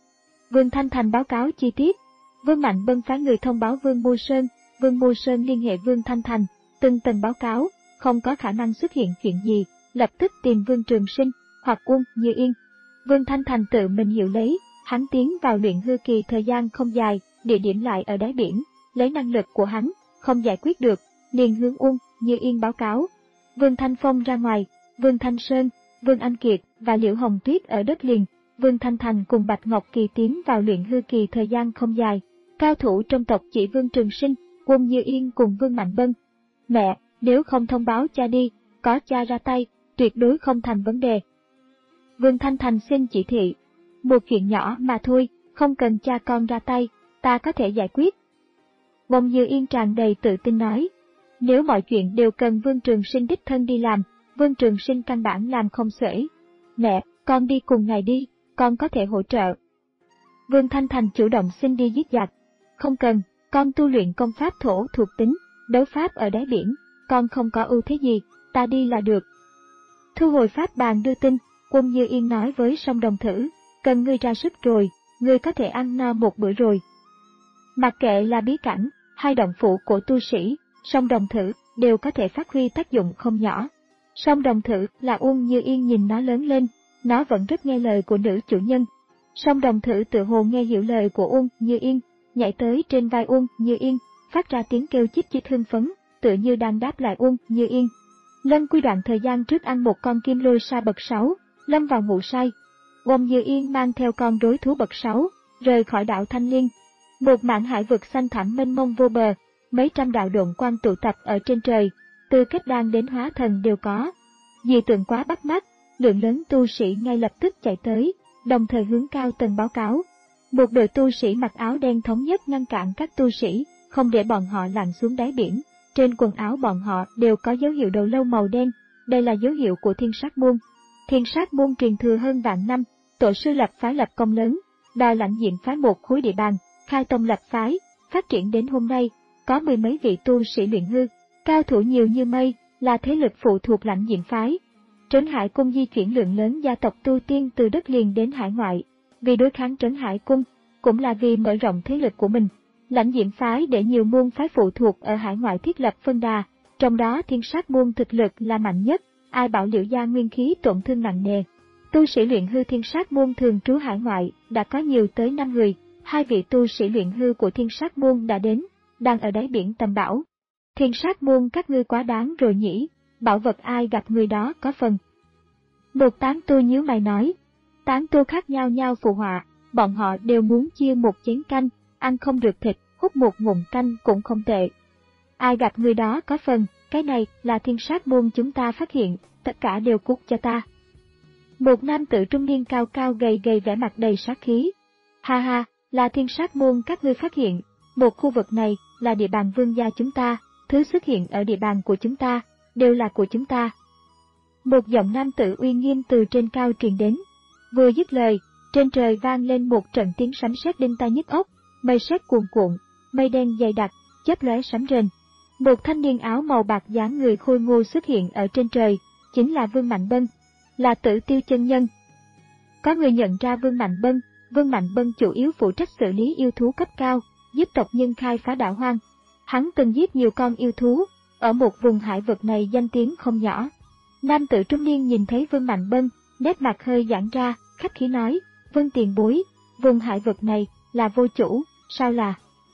Vương Thanh Thành báo cáo chi tiết. Vương Mạnh Bân phái người thông báo Vương Mưu Sơn, Vương Mưu Sơn liên hệ Vương Thanh Thành, từng tầng báo cáo, không có khả năng xuất hiện chuyện gì, lập tức tìm Vương Trường Sinh, hoặc Uông Như Yên. Vương Thanh Thành tự mình hiểu lấy, hắn tiến vào luyện hư kỳ thời gian không dài, địa điểm lại ở đáy biển, lấy năng lực của hắn, không giải quyết được, liền hướng Uông Như Yên báo cáo. Vương Thanh Phong ra ngoài, Vương Thanh Sơn, Vương Anh Kiệt và Liễu Hồng Tuyết ở đất liền, Vương Thanh Thành cùng Bạch Ngọc Kỳ tiến vào luyện hư kỳ thời gian không dài. Cao thủ trong tộc chỉ Vương Trường Sinh, Uông Như Yên cùng Vương Mạnh Bân. Mẹ, nếu không thông báo cha đi, có cha ra tay, tuyệt đối không thành vấn đề. Vương Thanh Thành xin chỉ thị. Một chuyện nhỏ mà thôi, không cần cha con ra tay, ta có thể giải quyết. Uông Như Yên tràn đầy tự tin nói. Nếu mọi chuyện đều cần Vương Trường Sinh đích thân đi làm, Vương Trường Sinh căn bản làm không xuể. Mẹ, con đi cùng ngài đi, con có thể hỗ trợ. Vương Thanh Thành chủ động xin đi giết giặc. Không cần, con tu luyện công pháp thổ thuộc tính, đấu pháp ở đáy biển, con không có ưu thế gì, ta đi là được. Thu hồi pháp bàn đưa tin, Uông Như Yên nói với Song Đồng Thử, cần ngươi ra sức rồi, ngươi có thể ăn no một bữa rồi. Mặc kệ là bí cảnh, hay động phủ của tu sĩ, Song Đồng Thử đều có thể phát huy tác dụng không nhỏ. Song đồng thử là Uông Như Yên nhìn nó lớn lên, nó vẫn rất nghe lời của nữ chủ nhân. Song đồng thử tự hồ nghe hiểu lời của Uông Như Yên, nhảy tới trên vai Uông Như Yên, phát ra tiếng kêu chít chít hưng phấn, tựa như đang đáp lại Uông Như Yên. Lân Quy đoạn thời gian trước ăn một con kim lôi sa bậc sáu, lâm vào ngủ say. Uông Như Yên mang theo con rối thú bậc sáu, rời khỏi đảo Thanh Liên. Một mảng hải vực xanh thẳm mênh mông vô bờ, mấy trăm đạo độn quang tụ tập ở trên trời, từ kết đan đến hóa thần đều có. Dị tượng quá bắt mắt, lượng lớn tu sĩ ngay lập tức chạy tới, đồng thời hướng cao tầng báo cáo. Một đội tu sĩ mặc áo đen thống nhất ngăn cản các tu sĩ, không để bọn họ lặn xuống đáy biển. Trên quần áo bọn họ đều có dấu hiệu đầu lâu màu đen, đây là dấu hiệu của Thiên Sát Môn. Thiên Sát Môn truyền thừa hơn vạn năm, tổ sư lập phái lập công lớn, đòi lãnh nhiệm phái một khối địa bàn, khai tông lập phái, phát triển đến hôm nay, có mười mấy vị tu sĩ luyện hư, cao thủ nhiều như mây, là thế lực phụ thuộc lãnh nhiệm phái. Trấn Hải Cung di chuyển lượng lớn gia tộc tu tiên từ đất liền đến hải ngoại, vì đối kháng Trấn Hải Cung, cũng là vì mở rộng thế lực của mình. Lãnh nhiệm phái để nhiều môn phái phụ thuộc ở hải ngoại thiết lập phân đà, trong đó Thiên Sát Môn thực lực là mạnh nhất, ai bảo Liễu gia nguyên khí tổn thương nặng nề. Tu sĩ luyện hư Thiên Sát Môn thường trú hải ngoại đã có nhiều tới năm người, hai vị tu sĩ luyện hư của Thiên Sát Môn đã đến, đang ở đáy biển tầm bảo. Thiên Sát Môn các ngươi quá đáng rồi nhỉ, bảo vật ai gặp người đó có phần. Một tán tu nhíu mày nói, tán tu khác nhau nhau phụ họa, bọn họ đều muốn chia một chén canh, ăn không được thịt, hút một ngụm canh cũng không tệ. Ai gặp người đó có phần, cái này là Thiên Sát Môn chúng ta phát hiện, tất cả đều cút cho ta. Một nam tử trung niên cao cao gầy gầy vẻ mặt đầy sát khí. Ha ha, là Thiên Sát Môn các ngươi phát hiện, một khu vực này là địa bàn vương gia chúng ta, thứ xuất hiện ở địa bàn của chúng ta, đều là của chúng ta. Một giọng nam tử uy nghiêm từ trên cao truyền đến. Vừa dứt lời, trên trời vang lên một trận tiếng sấm sét đinh tai nhức óc, mây sét cuồn cuộn, mây đen dày đặc, chớp lóe sấm rền. Một thanh niên áo màu bạc dáng người khôi ngô xuất hiện ở trên trời, chính là Vương Mạnh Bân, là Tử Tiêu chân nhân. Có người nhận ra Vương Mạnh Bân, Vương Mạnh Bân chủ yếu phụ trách xử lý yêu thú cấp cao, giúp tộc nhân khai phá đảo hoang. Hắn từng giết nhiều con yêu thú, ở một vùng hải vực này danh tiếng không nhỏ. Nam tử trung niên nhìn thấy Vương Mạnh Bân, nét mặt hơi giãn ra, khách khí nói, Vương tiền bối, vùng hải vực này là vô chủ, sao là?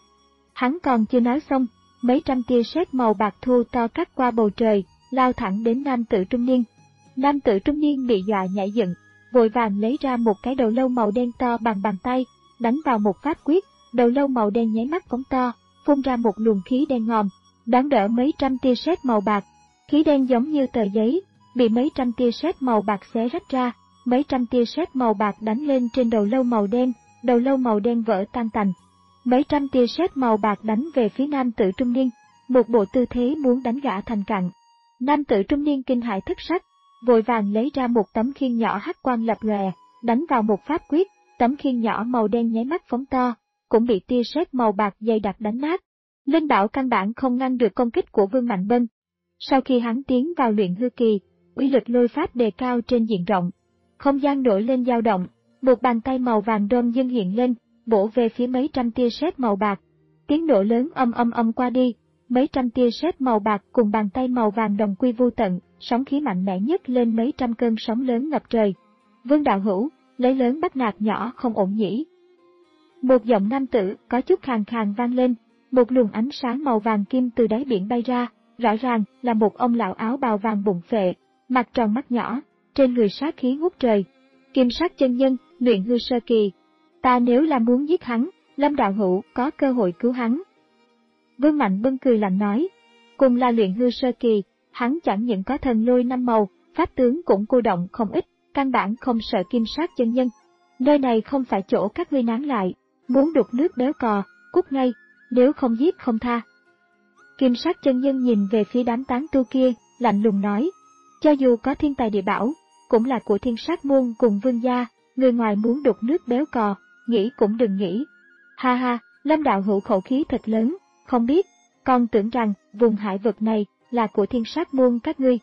Hắn còn chưa nói xong, mấy trăm tia sét màu bạc thu to cắt qua bầu trời, lao thẳng đến nam tử trung niên. Nam tử trung niên bị dọa nhảy dựng, vội vàng lấy ra một cái đầu lâu màu đen to bằng bàn tay, đánh vào một pháp quyết, đầu lâu màu đen nháy mắt phóng to, phun ra một luồng khí đen ngòm, đón đỡ mấy trăm tia sét màu bạc. Khí đen giống như tờ giấy, bị mấy trăm tia sét màu bạc xé rách ra, mấy trăm tia sét màu bạc đánh lên trên đầu lâu màu đen, đầu lâu màu đen vỡ tan tành. Mấy trăm tia sét màu bạc đánh về phía nam tử trung niên, một bộ tư thế muốn đánh gã thành cặn. Nam tử trung niên kinh hãi thất sắc, vội vàng lấy ra một tấm khiên nhỏ hắc quang lập lòe, đánh vào một pháp quyết, tấm khiên nhỏ màu đen nháy mắt phóng to, cũng bị tia sét màu bạc dày đặc đánh nát. Linh bảo căn bản không ngăn được công kích của Vương Mạnh Bân. Sau khi hắn tiến vào luyện hư kỳ, uy lực lôi pháp đề cao trên diện rộng. Không gian nổi lên dao động, một bàn tay màu vàng đom dưng hiện lên, bổ về phía mấy trăm tia sét màu bạc. Tiếng nổ lớn âm âm âm qua đi, mấy trăm tia sét màu bạc cùng bàn tay màu vàng đồng quy vô tận, sóng khí mạnh mẽ nhất lên mấy trăm cơn sóng lớn ngập trời. Vương đạo hữu, lấy lớn bắt nạt nhỏ không ổn nhỉ? Một giọng nam tử có chút khàn khàn vang lên, một luồng ánh sáng màu vàng kim từ đáy biển bay ra, rõ ràng là một ông lão áo bào vàng bụng phệ, mặt tròn mắt nhỏ, trên người sát khí ngút trời. Kim Sát chân nhân, luyện hư sơ kỳ. Ta nếu là muốn giết hắn, Lâm đạo hữu có cơ hội cứu hắn. Vương Mạnh Bân cười lạnh nói, cùng là luyện hư sơ kỳ, hắn chẳng những có thần lôi năm màu, pháp tướng cũng cô động không ít, căn bản không sợ Kim Sát chân nhân. Nơi này không phải chỗ các ngươi nán lại, muốn đục nước béo cò, cút ngay, nếu không giết không tha. Kim Sát chân nhân nhìn về phía đám tán tu kia, lạnh lùng nói, cho dù có thiên tài địa bảo, cũng là của Thiên Sát Môn cùng vương gia, người ngoài muốn đục nước béo cò, nghĩ cũng đừng nghĩ. Ha ha, Lâm đạo hữu khẩu khí thật lớn, không biết, còn tưởng rằng vùng hải vực này là của Thiên Sát Môn các ngươi.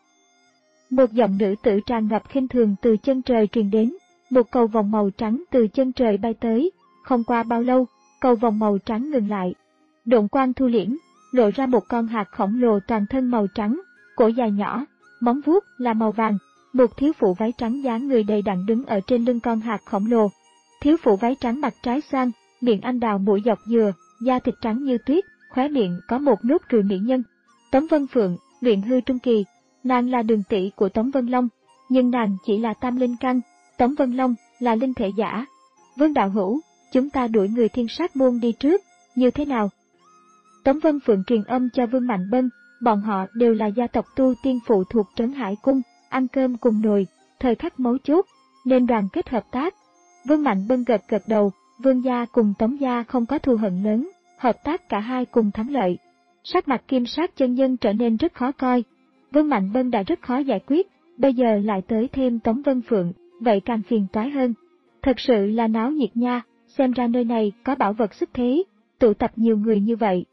Một giọng nữ tử tràn ngập khinh thường từ chân trời truyền đến, một cầu vòng màu trắng từ chân trời bay tới, không qua bao lâu, cầu vòng màu trắng ngừng lại. Độn quang thu liễm, lộ ra một con hạt khổng lồ toàn thân màu trắng, cổ dài nhỏ, móng vuốt là màu vàng. Một thiếu phụ váy trắng dáng người đầy đặn đứng ở trên lưng con hạt khổng lồ. Thiếu phụ váy trắng mặt trái xoan, miệng anh đào mũi dọc dừa, da thịt trắng như tuyết, khóe miệng có một nốt ruồi mỹ nhân. Tống Vân Phượng, luyện hư trung kỳ, nàng là đường tỷ của Tống Vân Long, nhưng nàng chỉ là tam linh căn, Tống Vân Long là linh thể giả. Vương đạo hữu, chúng ta đuổi người Thiên Sát môn đi trước, như thế nào? Tống Vân Phượng truyền âm cho Vương Mạnh Bân, bọn họ đều là gia tộc tu tiên phụ thuộc Trấn Hải Cung, ăn cơm cùng nồi, thời khắc mấu chốt, nên đoàn kết hợp tác. Vương Mạnh Bân gật gật đầu, Vương gia cùng Tống gia không có thù hận lớn, hợp tác cả hai cùng thắng lợi. Sắc mặt Kim Sát chân nhân trở nên rất khó coi. Vương Mạnh Bân đã rất khó giải quyết, bây giờ lại tới thêm Tống Vân Phượng, vậy càng phiền toái hơn. Thật sự là náo nhiệt nha, xem ra nơi này có bảo vật xuất thế, tụ tập nhiều người như vậy.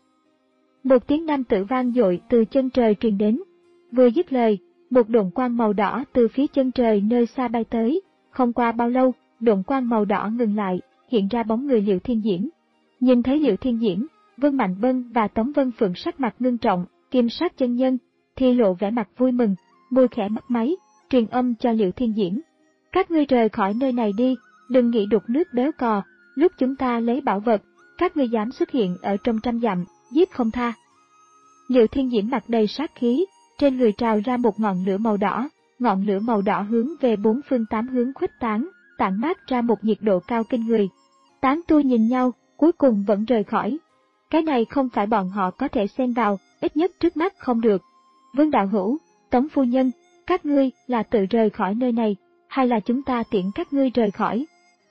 Một tiếng nam tử vang dội từ chân trời truyền đến. Vừa dứt lời, một độn quang màu đỏ từ phía chân trời nơi xa bay tới. Không qua bao lâu, độn quang màu đỏ ngừng lại, hiện ra bóng người Liệu Thiên Diễm. Nhìn thấy Liệu Thiên Diễm, Vương Mạnh Bân và Tống Vân Phượng sắc mặt ngưng trọng, Kim Sát chân nhân thì lộ vẻ mặt vui mừng, môi khẽ mấp máy, truyền âm cho Liệu Thiên Diễm. Các ngươi rời khỏi nơi này đi, đừng nghĩ đục nước béo cò, lúc chúng ta lấy bảo vật, các ngươi dám xuất hiện ở trong trăm dặm, giết không tha. Liệu Thiên Diễm mặt đầy sát khí, trên người trào ra một ngọn lửa màu đỏ, ngọn lửa màu đỏ hướng về bốn phương tám hướng khuếch tán, tản mát ra một nhiệt độ cao kinh người. Tán tu nhìn nhau, cuối cùng vẫn rời khỏi. Cái này không phải bọn họ có thể xen vào, ít nhất trước mắt không được. Vương đạo hữu, Tống phu nhân, các ngươi là tự rời khỏi nơi này, hay là chúng ta tiễn các ngươi rời khỏi?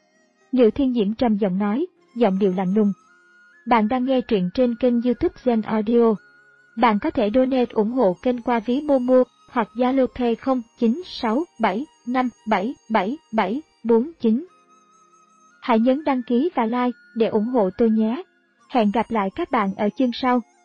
Liệu Thiên Diễm trầm giọng nói, giọng điệu lạnh lùng. Bạn đang nghe truyện trên kênh YouTube Zen Audio. Bạn có thể donate ủng hộ kênh qua ví Momo hoặc Zalo Pay không chín sáu bảy năm bảy bảy bảy bốn chín. Hãy nhấn đăng ký và like để ủng hộ tôi nhé. Hẹn gặp lại các bạn ở chương sau.